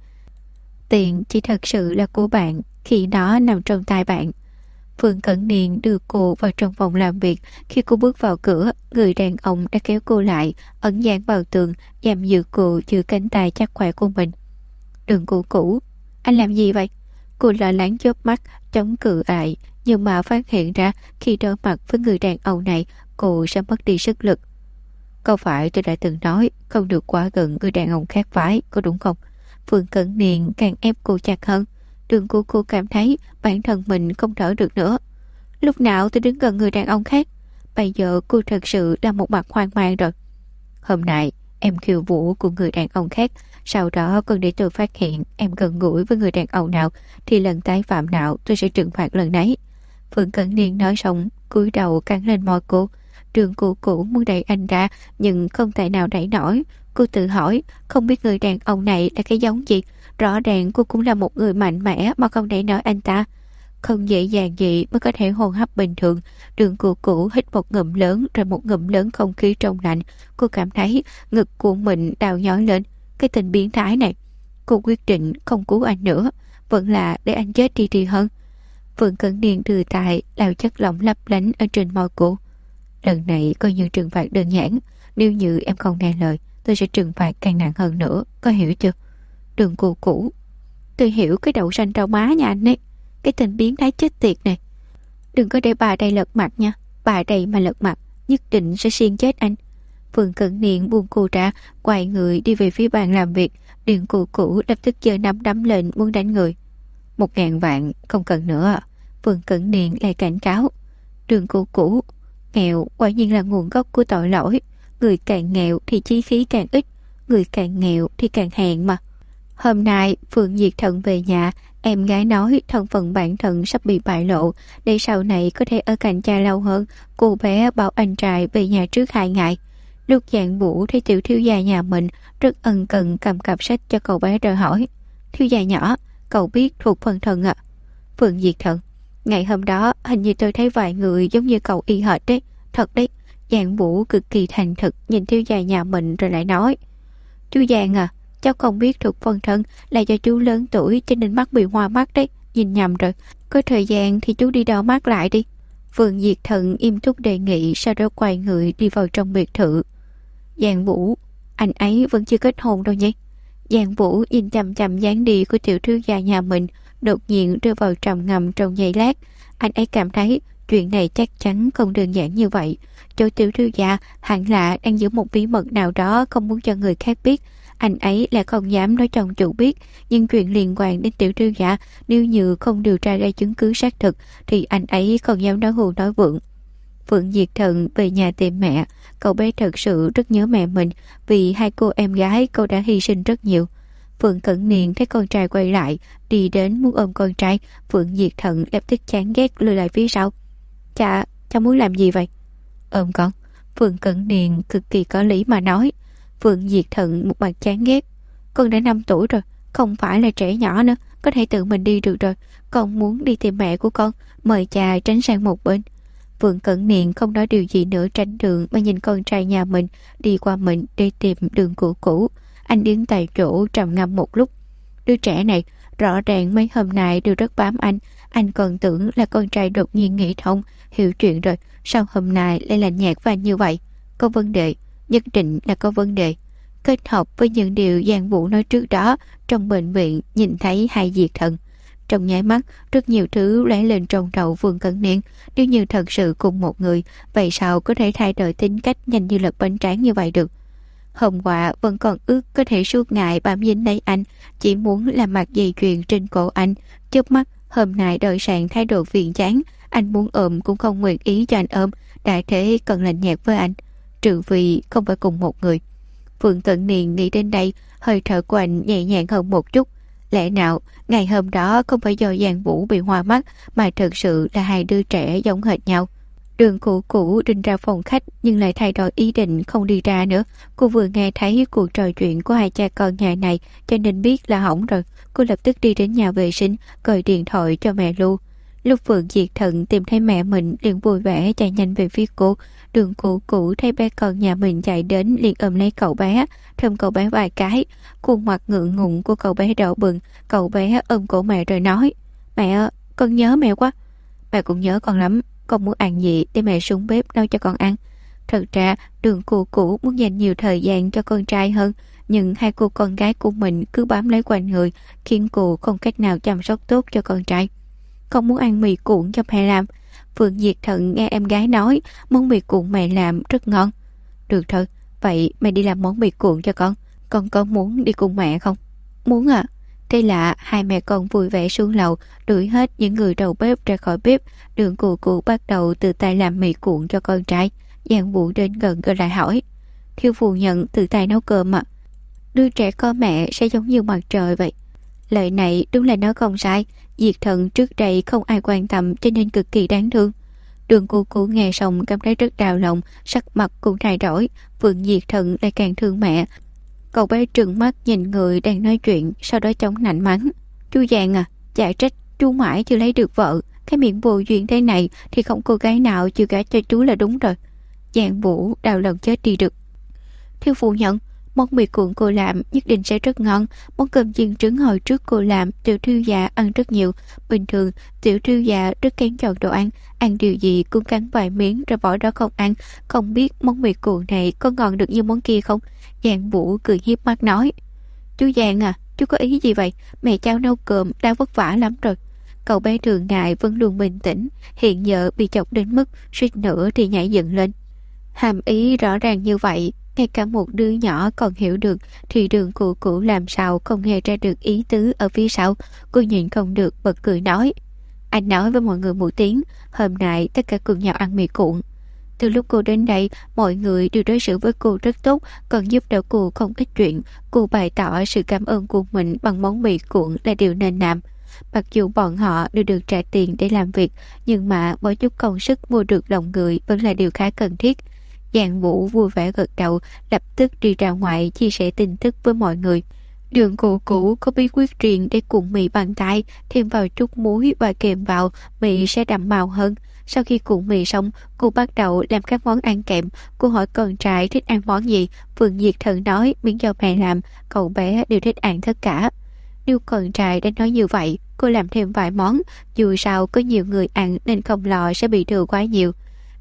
Tiền chỉ thật sự là của bạn khi nó nằm trong tay bạn. Phượng Cẩn Niên đưa cô vào trong phòng làm việc. Khi cô bước vào cửa, người đàn ông đã kéo cô lại, ẩn dán vào tường, giam giữ cô giữa cánh tay chắc khỏe của mình. Đường Cô Cũ, anh làm gì vậy? Cô lo lắng chớp mắt, chống cự lại, nhưng mà phát hiện ra khi đối mặt với người đàn ông này, cô sẽ mất đi sức lực. Không phải tôi đã từng nói không được quá gần người đàn ông khác phái, có đúng không? Phượng Cẩn Niên càng ép cô chặt hơn. Đường cô cảm thấy bản thân mình không thở được nữa. Lúc nào tôi đứng gần người đàn ông khác? Bây giờ cô thật sự là một mặt hoang mang rồi. Hôm nay em khiêu vũ của người đàn ông khác, sau đó còn để tôi phát hiện em gần gũi với người đàn ông nào, thì lần tái phạm nào tôi sẽ trừng phạt lần nấy. Phượng Cẩn Niên nói xong, cúi đầu cắn lên môi cô. Đường cô cũ muốn đẩy anh ra, nhưng không thể nào đẩy nổi. Cô tự hỏi, không biết người đàn ông này là cái giống gì. Rõ ràng cô cũng là một người mạnh mẽ mà không đẩy nổi anh ta. Không dễ dàng gì mới có thể hô hấp bình thường. Đường cô cũ hít một ngụm lớn, rồi một ngụm lớn không khí trong lạnh. Cô cảm thấy ngực của mình đau nhói lên. Cái tình biến thái này. Cô quyết định không cứu anh nữa, vẫn là để anh chết đi thì hơn. Phượng Cẩn Niên đưa tay lau chất lỏng lấp lánh ở trên môi cô. Lần này coi như trừng phạt đơn giản. Nếu như em không nghe lời, tôi sẽ trừng phạt càng nặng hơn nữa, có hiểu chưa? Đường cô cũ, tôi hiểu cái đậu xanh rau má nhà anh ấy. Cái tình biến thái chết tiệt này. Đừng có để bà đây lật mặt nha. Bà đây mà lật mặt, nhất định sẽ xiên chết anh. Phượng Cẩn Niên buông cô ra, quay người đi về phía bàn làm việc. Đường cô cũ lập tức giơ nắm đấm lên muốn đánh người. 1.000 vạn không cần nữa. Phượng Cẩn Niên lại cảnh cáo. Đường cô cũ, nghèo quả nhiên là nguồn gốc của tội lỗi. Người càng nghèo thì chí khí càng ít, người càng nghèo thì càng hèn mà. Hôm nay Phượng Diệt Thần về nhà, em gái nói thân phận bản thân sắp bị bại lộ, để sau này có thể ở cạnh cha lâu hơn. Cô bé bảo anh trai về nhà trước 2 ngày. Lúc Giang Vũ thấy tiểu thiếu gia nhà mình, rất ân cần cầm cặp sách cho cậu bé rồi hỏi. Thiếu gia nhỏ, cậu biết thuộc phần thần ạ? Phượng Diệt Thần, ngày hôm đó hình như tôi thấy vài người giống như cậu y hệt đấy. Thật đấy. Giang Vũ cực kỳ thành thực nhìn thiếu gia nhà mình rồi lại nói. Chú Giang à, cháu không biết thuộc phần thân là do chú lớn tuổi cho nên mắt bị hoa mắt đấy. Nhìn nhầm rồi. Có thời gian thì chú đi đo mắt lại đi. Phượng Diệt Thần im thúc đề nghị, sau đó quay người đi vào trong biệt thự. Giang Vũ, anh ấy vẫn chưa kết hôn đâu nhé. Giang Vũ nhìn chằm chằm dáng đi của tiểu thiếu gia nhà mình, đột nhiên rơi vào trầm ngâm trong giây lát. Anh ấy cảm thấy Chuyện này chắc chắn không đơn giản như vậy. Chỗ tiểu thư già hẳn là đang giữ một bí mật nào đó không muốn cho người khác biết. Anh ấy là không dám nói cho ông chủ biết, nhưng chuyện liên quan đến tiểu thư già, nếu như không điều tra ra chứng cứ xác thực thì anh ấy không dám nói hù nói vượng. Phượng Diệt Thần về nhà tìm mẹ. Cậu bé thật sự rất nhớ mẹ mình. Vì hai cô em gái cậu đã hy sinh rất nhiều. Phượng Cẩn Niên thấy con trai quay lại, đi đến muốn ôm con trai. Phượng Diệt Thần lập tức chán ghét lùi lại phía sau. Cha muốn làm gì vậy? Ôm con. Phượng Cẩn Niên cực kỳ có lý mà nói. Phượng Diệt Thần một mặt chán ghét. Con đã 5 tuổi rồi, không phải là trẻ nhỏ nữa, có thể tự mình đi được rồi. Con muốn đi tìm mẹ của con, mời cha tránh sang một bên. Phượng Cẩn Niên không nói điều gì nữa, tránh đường mà nhìn con trai nhà mình đi qua mình để tìm đường cũ. Anh đứng tại chỗ trầm ngâm một lúc. Đứa trẻ này rõ ràng mấy hôm nay đều rất bám anh còn tưởng là con trai đột nhiên nghĩ thông, hiểu chuyện rồi, sao hôm nay lại lạnh nhạt và như vậy? Có vấn đề, nhất định là có vấn đề. Kết hợp với những điều Giang Vũ nói trước đó, trong bệnh viện nhìn thấy hai Diệt Thần. Trong nháy mắt, rất nhiều thứ lóe lên trong đầu Vương Cẩn Niên. Nếu như thật sự cùng một người, vậy sao có thể thay đổi tính cách nhanh như lật bánh tráng như vậy được? Hôm qua vẫn còn ước có thể suốt ngày bám dính lấy anh, chỉ muốn làm mặt dây chuyền trên cổ anh. Chớp mắt, hôm nay đợi sàn thái độ phiền chán, anh muốn ôm cũng không nguyện ý cho anh ôm, đại thế cần lạnh nhạt với anh, trừ vì không phải cùng một người. Vương Cẩn Niên nghĩ đến đây, hơi thở của anh nhẹ nhàng hơn một chút. Lẽ nào ngày hôm đó không phải do Giang Vũ bị hoa mắt, mà thật sự là hai đứa trẻ giống hệt nhau? Đường cũ định ra phòng khách nhưng lại thay đổi ý định không đi ra nữa. Cô vừa nghe thấy cuộc trò chuyện của hai cha con nhà này cho nên biết là hỏng rồi. Cô lập tức đi đến nhà vệ sinh gọi điện thoại cho mẹ Lưu. Lúc Phượng Diệt Thần tìm thấy mẹ mình liền vui vẻ chạy nhanh về phía cô. Đường cũ thấy bé con nhà mình chạy đến liền ôm lấy cậu bé, thơm cậu bé vài cái. Khuôn mặt ngượng ngùng của cậu bé đỏ bừng. Cậu bé ôm cổ mẹ rồi nói: Mẹ, con nhớ mẹ quá. Mẹ cũng nhớ con lắm. Con muốn ăn gì để mẹ xuống bếp nấu cho con ăn. Thật ra Đường cũ muốn dành nhiều thời gian cho con trai hơn, nhưng hai cô con gái của mình cứ bám lấy quanh người, khiến cô không cách nào chăm sóc tốt cho con trai. Con muốn ăn mì cuộn cho mẹ làm. Phượng Diệt Thần nghe em gái nói món mì cuộn mẹ làm rất ngon. Được thôi, vậy mẹ đi làm món mì cuộn cho con. Con có muốn đi cùng mẹ không? Muốn ạ. Thế là hai mẹ con vui vẻ xuống lầu, đuổi hết những người đầu bếp ra khỏi bếp. Đường cũ bắt đầu từ tay làm mì cuộn cho con trai. Giang Vũ đến gần gọi lại hỏi: Thiếu phu nhân tự tay nấu cơm ạ? Đứa trẻ có mẹ sẽ giống như mặt trời vậy. Lời này đúng là nói không sai. Diệt Thần trước đây không ai quan tâm cho nên cực kỳ đáng thương. Đường cũ nghe xong cảm thấy rất đau lòng, sắc mặt cũng thay đổi. Phượng Diệt Thần lại càng thương mẹ. Cậu bé trừng mắt nhìn người đang nói chuyện, sau đó chống nạnh mắng: Chú Giang à, chả trách chú mãi chưa lấy được vợ. Cái miệng vô duyên thế này thì không cô gái nào chịu gả cho chú là đúng rồi. Giang Vũ đau lòng chết đi được. Thiếu phu nhân, món mì cuộn cô làm nhất định sẽ rất ngon. Món cơm chiên trứng hồi trước cô làm tiểu thư già ăn rất nhiều. Bình thường tiểu thư già rất kén chọn đồ ăn điều gì cũng cắn vài miếng rồi bỏ đó không ăn. Không biết món mì cuộn này có ngon được như món kia không? Giang Vũ cười hiếp mắt nói: Chú Giang à, chú có ý gì vậy? Mẹ cháu nấu cơm đã vất vả lắm rồi. Cậu bé thường ngày vẫn luôn bình tĩnh, hiện giờ bị chọc đến mức suýt nữa thì nhảy dựng lên. Hàm ý rõ ràng như vậy, ngay cả một đứa nhỏ còn hiểu được thì Đường cũ làm sao không nghe ra được ý tứ ở phía sau. Cô nhìn không được bật cười nói: Anh nói với mọi người một tiếng, hôm nay tất cả cùng nhau ăn mì cuộn. Từ lúc cô đến đây, mọi người đều đối xử với cô rất tốt, còn giúp đỡ cô không ít chuyện. Cô bày tỏ sự cảm ơn của mình bằng món mì cuộn là điều nên làm. Mặc dù bọn họ đều được trả tiền để làm việc, nhưng mà mỗi chút công sức mua được lòng người vẫn là điều khá cần thiết. Giang Vũ vui vẻ gật đầu, lập tức đi ra ngoài chia sẻ tin tức với mọi người. Đường cũ có bí quyết riêng để cuộn mì bằng tay, thêm vào chút muối và kèm vào, mì sẽ đậm màu hơn. Sau khi cuộn mì xong, cô bắt đầu làm các món ăn kèm. Cô hỏi con trai thích ăn món gì. Phượng Diệt Thần nói miễn do mẹ làm, cậu bé đều thích ăn tất cả. Nếu con trai đã nói như vậy, cô làm thêm vài món. Dù sao có nhiều người ăn nên không lo sẽ bị thừa quá nhiều.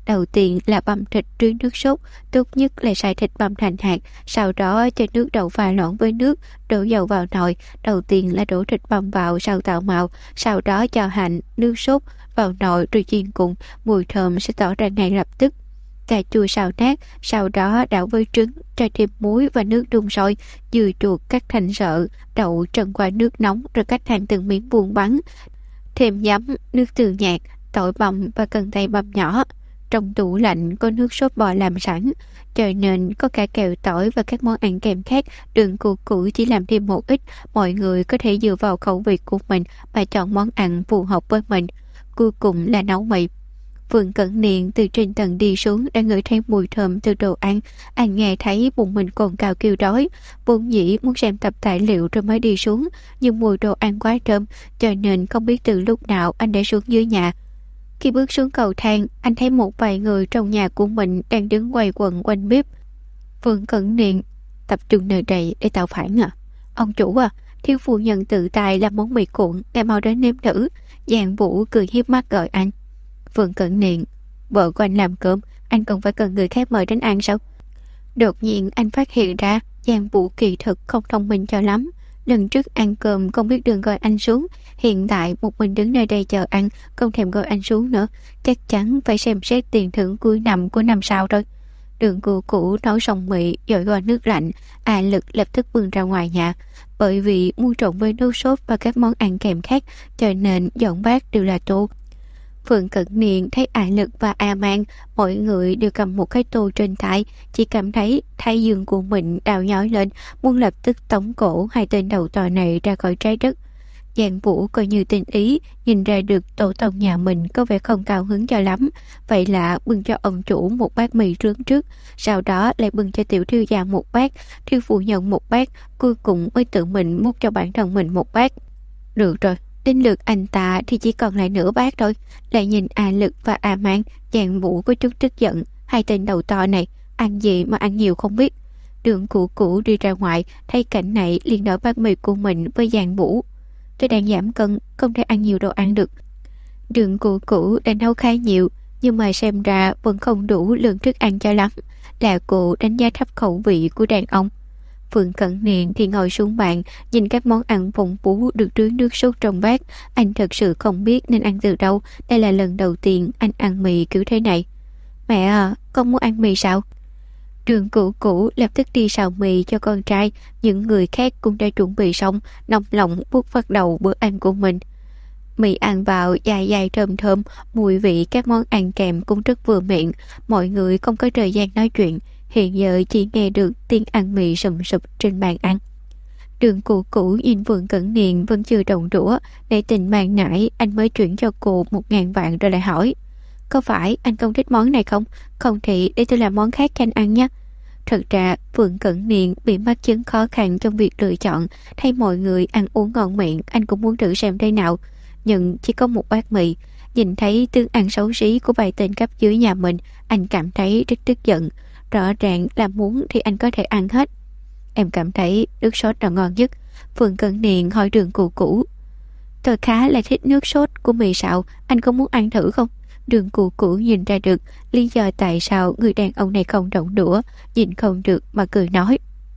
Đầu tiên là băm thịt trứng nước sốt, tốt nhất là xay thịt băm thành hạt, sau đó cho nước đậu pha loãng với nước, đổ dầu vào nồi. Đầu tiên là đổ thịt băm vào sau tạo màu, sau đó cho hành, nước sốt vào nồi rồi chiên cùng, mùi thơm sẽ tỏ ra ngay lập tức. Cà chua xào nát, sau đó đảo với trứng, cho thêm muối và nước đun sôi, dừa chuột cắt thành sợi, đậu trần qua nước nóng rồi cắt thành từng miếng vuông bắn. Thêm giấm, nước tương nhạt, tỏi băm và cần tây băm nhỏ. Trong tủ lạnh có nước sốt bò làm sẵn, cho nên có cả kẹo tỏi và các món ăn kèm khác. Đường củ chỉ làm thêm một ít, mọi người có thể dựa vào khẩu vị của mình và chọn món ăn phù hợp với mình. Cuối cùng là nấu mì. Vương Cẩn Niên từ trên tầng đi xuống đã ngửi thấy mùi thơm từ đồ ăn. Anh nghe thấy bụng mình cồn cào kêu đói, vốn dĩ muốn xem tập tài liệu rồi mới đi xuống, nhưng mùi đồ ăn quá thơm, cho nên không biết từ lúc nào anh đã xuống dưới nhà. Khi bước xuống cầu thang, anh thấy một vài người trong nhà của mình đang đứng quay quần quanh bếp. Vương Cẩn Niên: tập trung nơi đây để tạo phản à? Ông chủ à, thiếu phu nhân tự tay làm món mì cuộn, ngài mau đến nếm thử. Giang Vũ cười hiếp mắt gọi anh. Vương Cẩn Niên: vợ của anh làm cơm, anh còn phải cần người khác mời đến ăn sao? Đột nhiên anh phát hiện ra Giang Vũ kỳ thực không thông minh cho lắm. Lần trước ăn cơm không biết đường gọi anh xuống, hiện tại một mình đứng nơi đây chờ ăn, không thèm gọi anh xuống nữa. Chắc chắn phải xem xét tiền thưởng cuối năm của năm sau rồi. Đường cũ nấu xong mì dội qua nước lạnh, Lực lập tức bưng ra ngoài nhà. Bởi vì mua trộn với nước sốt và các món ăn kèm khác, cho nên dọn bát đều là tô. Phượng Cẩn Niên thấy Lực và Mang, mỗi người đều cầm một cái tô trên tay, chỉ cảm thấy thái dương của mình đau nhói lên, muốn lập tức tống cổ hai tên đầu to này ra khỏi trái đất. Giang Vũ coi như tình ý, nhìn ra được tổ tông nhà mình có vẻ không cao hứng cho lắm, vậy là bưng cho ông chủ một bát mì rướng trước, sau đó lại bưng cho tiểu thiếu gia một bát, thiếu phụ nhân một bát, cuối cùng mới tự mình múc cho bản thân mình một bát. Được rồi, đến lượt anh ta thì chỉ còn lại nửa bát thôi. Lại nhìn Lực và Mang, Giang Vũ có chút tức giận, hai tên đầu to này ăn gì mà ăn nhiều không biết. Đường cũ đi ra ngoài, thấy cảnh này liền đổi bát mì của mình với Giang Vũ. Tôi đang giảm cân, không thể ăn nhiều đồ ăn được. Đường cũ đã nấu khá nhiều, nhưng mà xem ra vẫn không đủ lượng thức ăn cho lắm. Là cô đánh giá thấp khẩu vị của đàn ông. Phượng Cẩn Niên thì ngồi xuống bàn, nhìn các món ăn phong phú được rưới nước sốt trong bát. Anh thật sự không biết nên ăn từ đâu. Đây là lần đầu tiên anh ăn mì kiểu thế này. Mẹ à, con muốn ăn mì sao? Đường cũ lập tức đi xào mì cho con trai. Những người khác cũng đã chuẩn bị xong, nóng lòng bước bắt đầu bữa ăn của mình. Mì ăn vào dai thơm thơm, mùi vị các món ăn kèm cũng rất vừa miệng. Mọi người không có thời gian nói chuyện, hiện giờ chỉ nghe được tiếng ăn mì sùm sụp trên bàn ăn. Đường cũ nhìn Vương Cẩn Niên vẫn chưa động đũa, để tình mang nãy anh mới chuyển cho cô 1.000 vạn rồi lại hỏi: có phải anh không thích món này không? Không thì để tôi làm món khác cho anh ăn nhé. Thật ra Vương Cẩn Niên bị mắc chứng khó khăn trong việc lựa chọn, thấy mọi người ăn uống ngon miệng, anh cũng muốn thử xem thế nào. Nhưng chỉ có một bát mì, nhìn thấy tướng ăn xấu xí của vài tên cấp dưới nhà mình, anh cảm thấy rất tức giận. Rõ ràng là muốn thì anh có thể ăn hết. Em cảm thấy nước sốt là ngon nhất. Vương Cẩn Niên hỏi đường cũ. Tôi khá là thích nước sốt của mì xào, anh có muốn ăn thử không? Đường cũ nhìn ra được lý do tại sao người đàn ông này không động đũa, nhìn không được mà cười nói: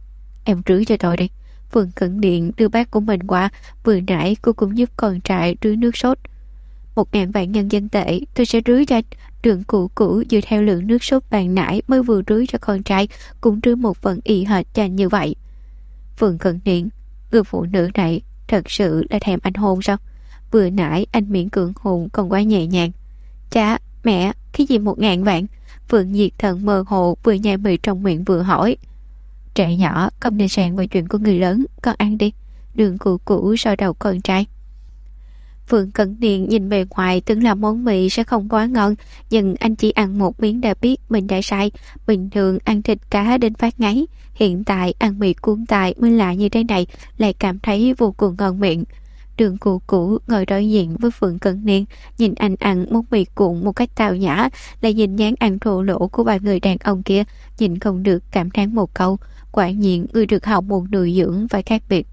em rưới cho tôi đi. Vương Cẩn Niên đưa bát của mình qua, vừa nãy cô cũng giúp con trai rưới nước sốt. 1.000 vạn nhân dân tệ tôi sẽ rưới cho anh. Đường cũ dựa theo lượng nước sốt bàn nãy mới vừa rưới cho con trai, cũng rưới một phần y hệt cho anh như vậy. Vương Cẩn Niên: người phụ nữ này thật sự là thèm anh hôn sao? Vừa nãy anh miễn cưỡng hôn còn quá nhẹ nhàng. Cha, mẹ, cái gì 1.000 vạn? Vương Diệt Thần mơ hồ vừa nhai mì trong miệng vừa hỏi. Trẻ nhỏ không nên xen vào chuyện của người lớn, con ăn đi. Đường cũ soi đầu con trai. Vương Cẩn Niên nhìn bề ngoài tưởng là món mì sẽ không quá ngon, nhưng anh chỉ ăn một miếng đã biết mình đã sai. Bình thường ăn thịt cá đến phát ngáy, hiện tại ăn mì cuốn tài mới lạ như thế này, lại cảm thấy vô cùng ngon miệng. Đường cũ ngồi đối diện với Phượng Cẩn Niên, nhìn anh ăn món mì cuộn một cách tào nhã, lại nhìn dáng ăn thô lỗ của ba người đàn ông kia, nhìn không được cảm thán một câu: quả nhiên người được học một nuôi dưỡng phải khác biệt.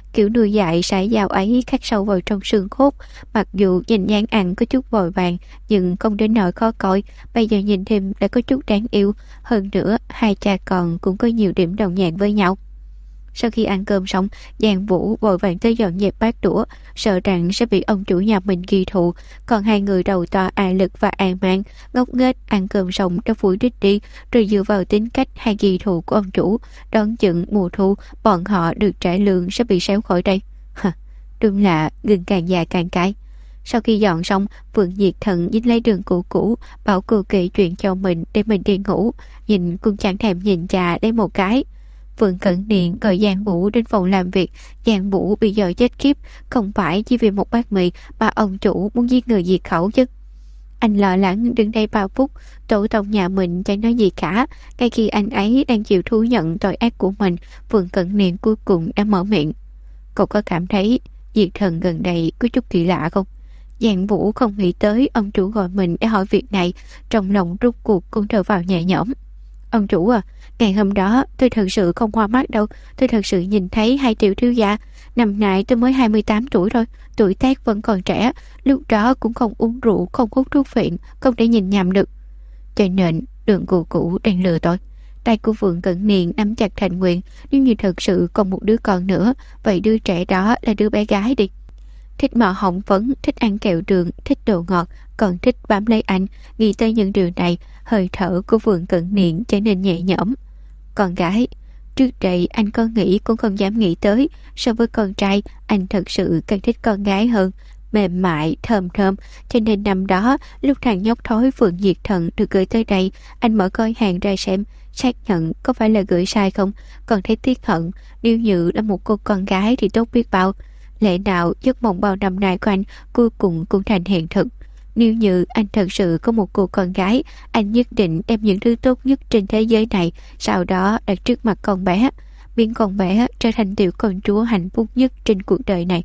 Kiểu nuôi dạy sải dao ấy khắc sâu vào trong xương cốt. Mặc dù nhìn dáng ăn có chút vội vàng, nhưng không đến nỗi khó coi. Bây giờ nhìn thêm đã có chút đáng yêu. Hơn nữa, hai cha con cũng có nhiều điểm đồng nhạc với nhau. Sau khi ăn cơm xong, Giang Vũ vội vàng tới dọn dẹp bát đũa, sợ rằng sẽ bị ông chủ nhà mình ghi thù. Còn hai người đầu to A Lực và An Mang ngốc nghếch ăn cơm xong đã phủi đít đi, rồi dựa vào tính cách hay ghi thù của ông chủ, đón chừng mùa thu bọn họ được trả lương sẽ bị xéo khỏi đây. Đúng là gừng càng già càng cay. Sau khi dọn xong, Phượng Diệt Thần dính lấy đường cũ, bảo cô kể chuyện cho mình để mình đi ngủ. Nhìn cũng chẳng thèm nhìn cha đấy một cái. Phượng Cẩn Niệm gọi Giang Vũ đến phòng làm việc. Giang Vũ bị dọa chết khiếp, không phải chỉ vì một bát mì mà ông chủ muốn giết người diệt khẩu chứ. Anh lo lắng đứng đây 3 phút, tổ tông nhà mình chẳng nói gì cả. Ngay khi anh ấy đang chịu thú nhận tội ác của mình, Phượng Cẩn Niệm cuối cùng đã mở miệng. Cậu có cảm thấy Diệt Thần gần đây có chút kỳ lạ không? Giang Vũ không nghĩ tới ông chủ gọi mình để hỏi việc này, trong lòng rút cuộc cũng thở vào nhẹ nhõm. Ông chủ à, ngày hôm đó tôi thật sự không hoa mắt đâu. Tôi thật sự nhìn thấy hai tiểu thiếu gia. Năm nay tôi mới 28 tuổi thôi, tuổi tác vẫn còn trẻ. Lúc đó cũng không uống rượu, không hút thuốc phiện, không thể nhìn nhầm được. Cho nên đường cũ đang lừa tôi. Tay của Phượng Cẩn Niên nắm chặt thành nguyện. Nếu như thật sự còn một đứa con nữa, vậy đứa trẻ đó là đứa bé gái đi. Thích mọ hồng phấn, thích ăn kẹo đường, thích đồ ngọt, còn thích bám lấy anh. Nghĩ tới những điều này, hơi thở của Phượng Cẩn Niên trở nên nhẹ nhõm. Con gái, trước đây anh có nghĩ cũng không dám nghĩ tới. So với con trai, anh thật sự càng thích con gái hơn, mềm mại, thơm thơm. Cho nên năm đó, lúc thằng nhóc thối Phượng Diệt Thần được gửi tới đây, anh mở coi hàng ra xem, xác nhận có phải là gửi sai không. Còn thấy tiếc hận, nếu như là một cô con gái thì tốt biết bao. Lẽ nào giấc mộng bao năm nay của anh cuối cùng cũng thành hiện thực. Nếu như anh thật sự có một cô con gái, anh nhất định đem những thứ tốt nhất trên thế giới này, sau đó đặt trước mặt con bé, biến con bé trở thành tiểu công chúa hạnh phúc nhất trên cuộc đời này.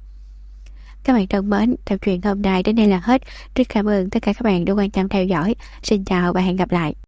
Các bạn thân mến, tập truyện hôm nay đến đây là hết. Rất cảm ơn tất cả các bạn đã quan tâm theo dõi. Xin chào và hẹn gặp lại.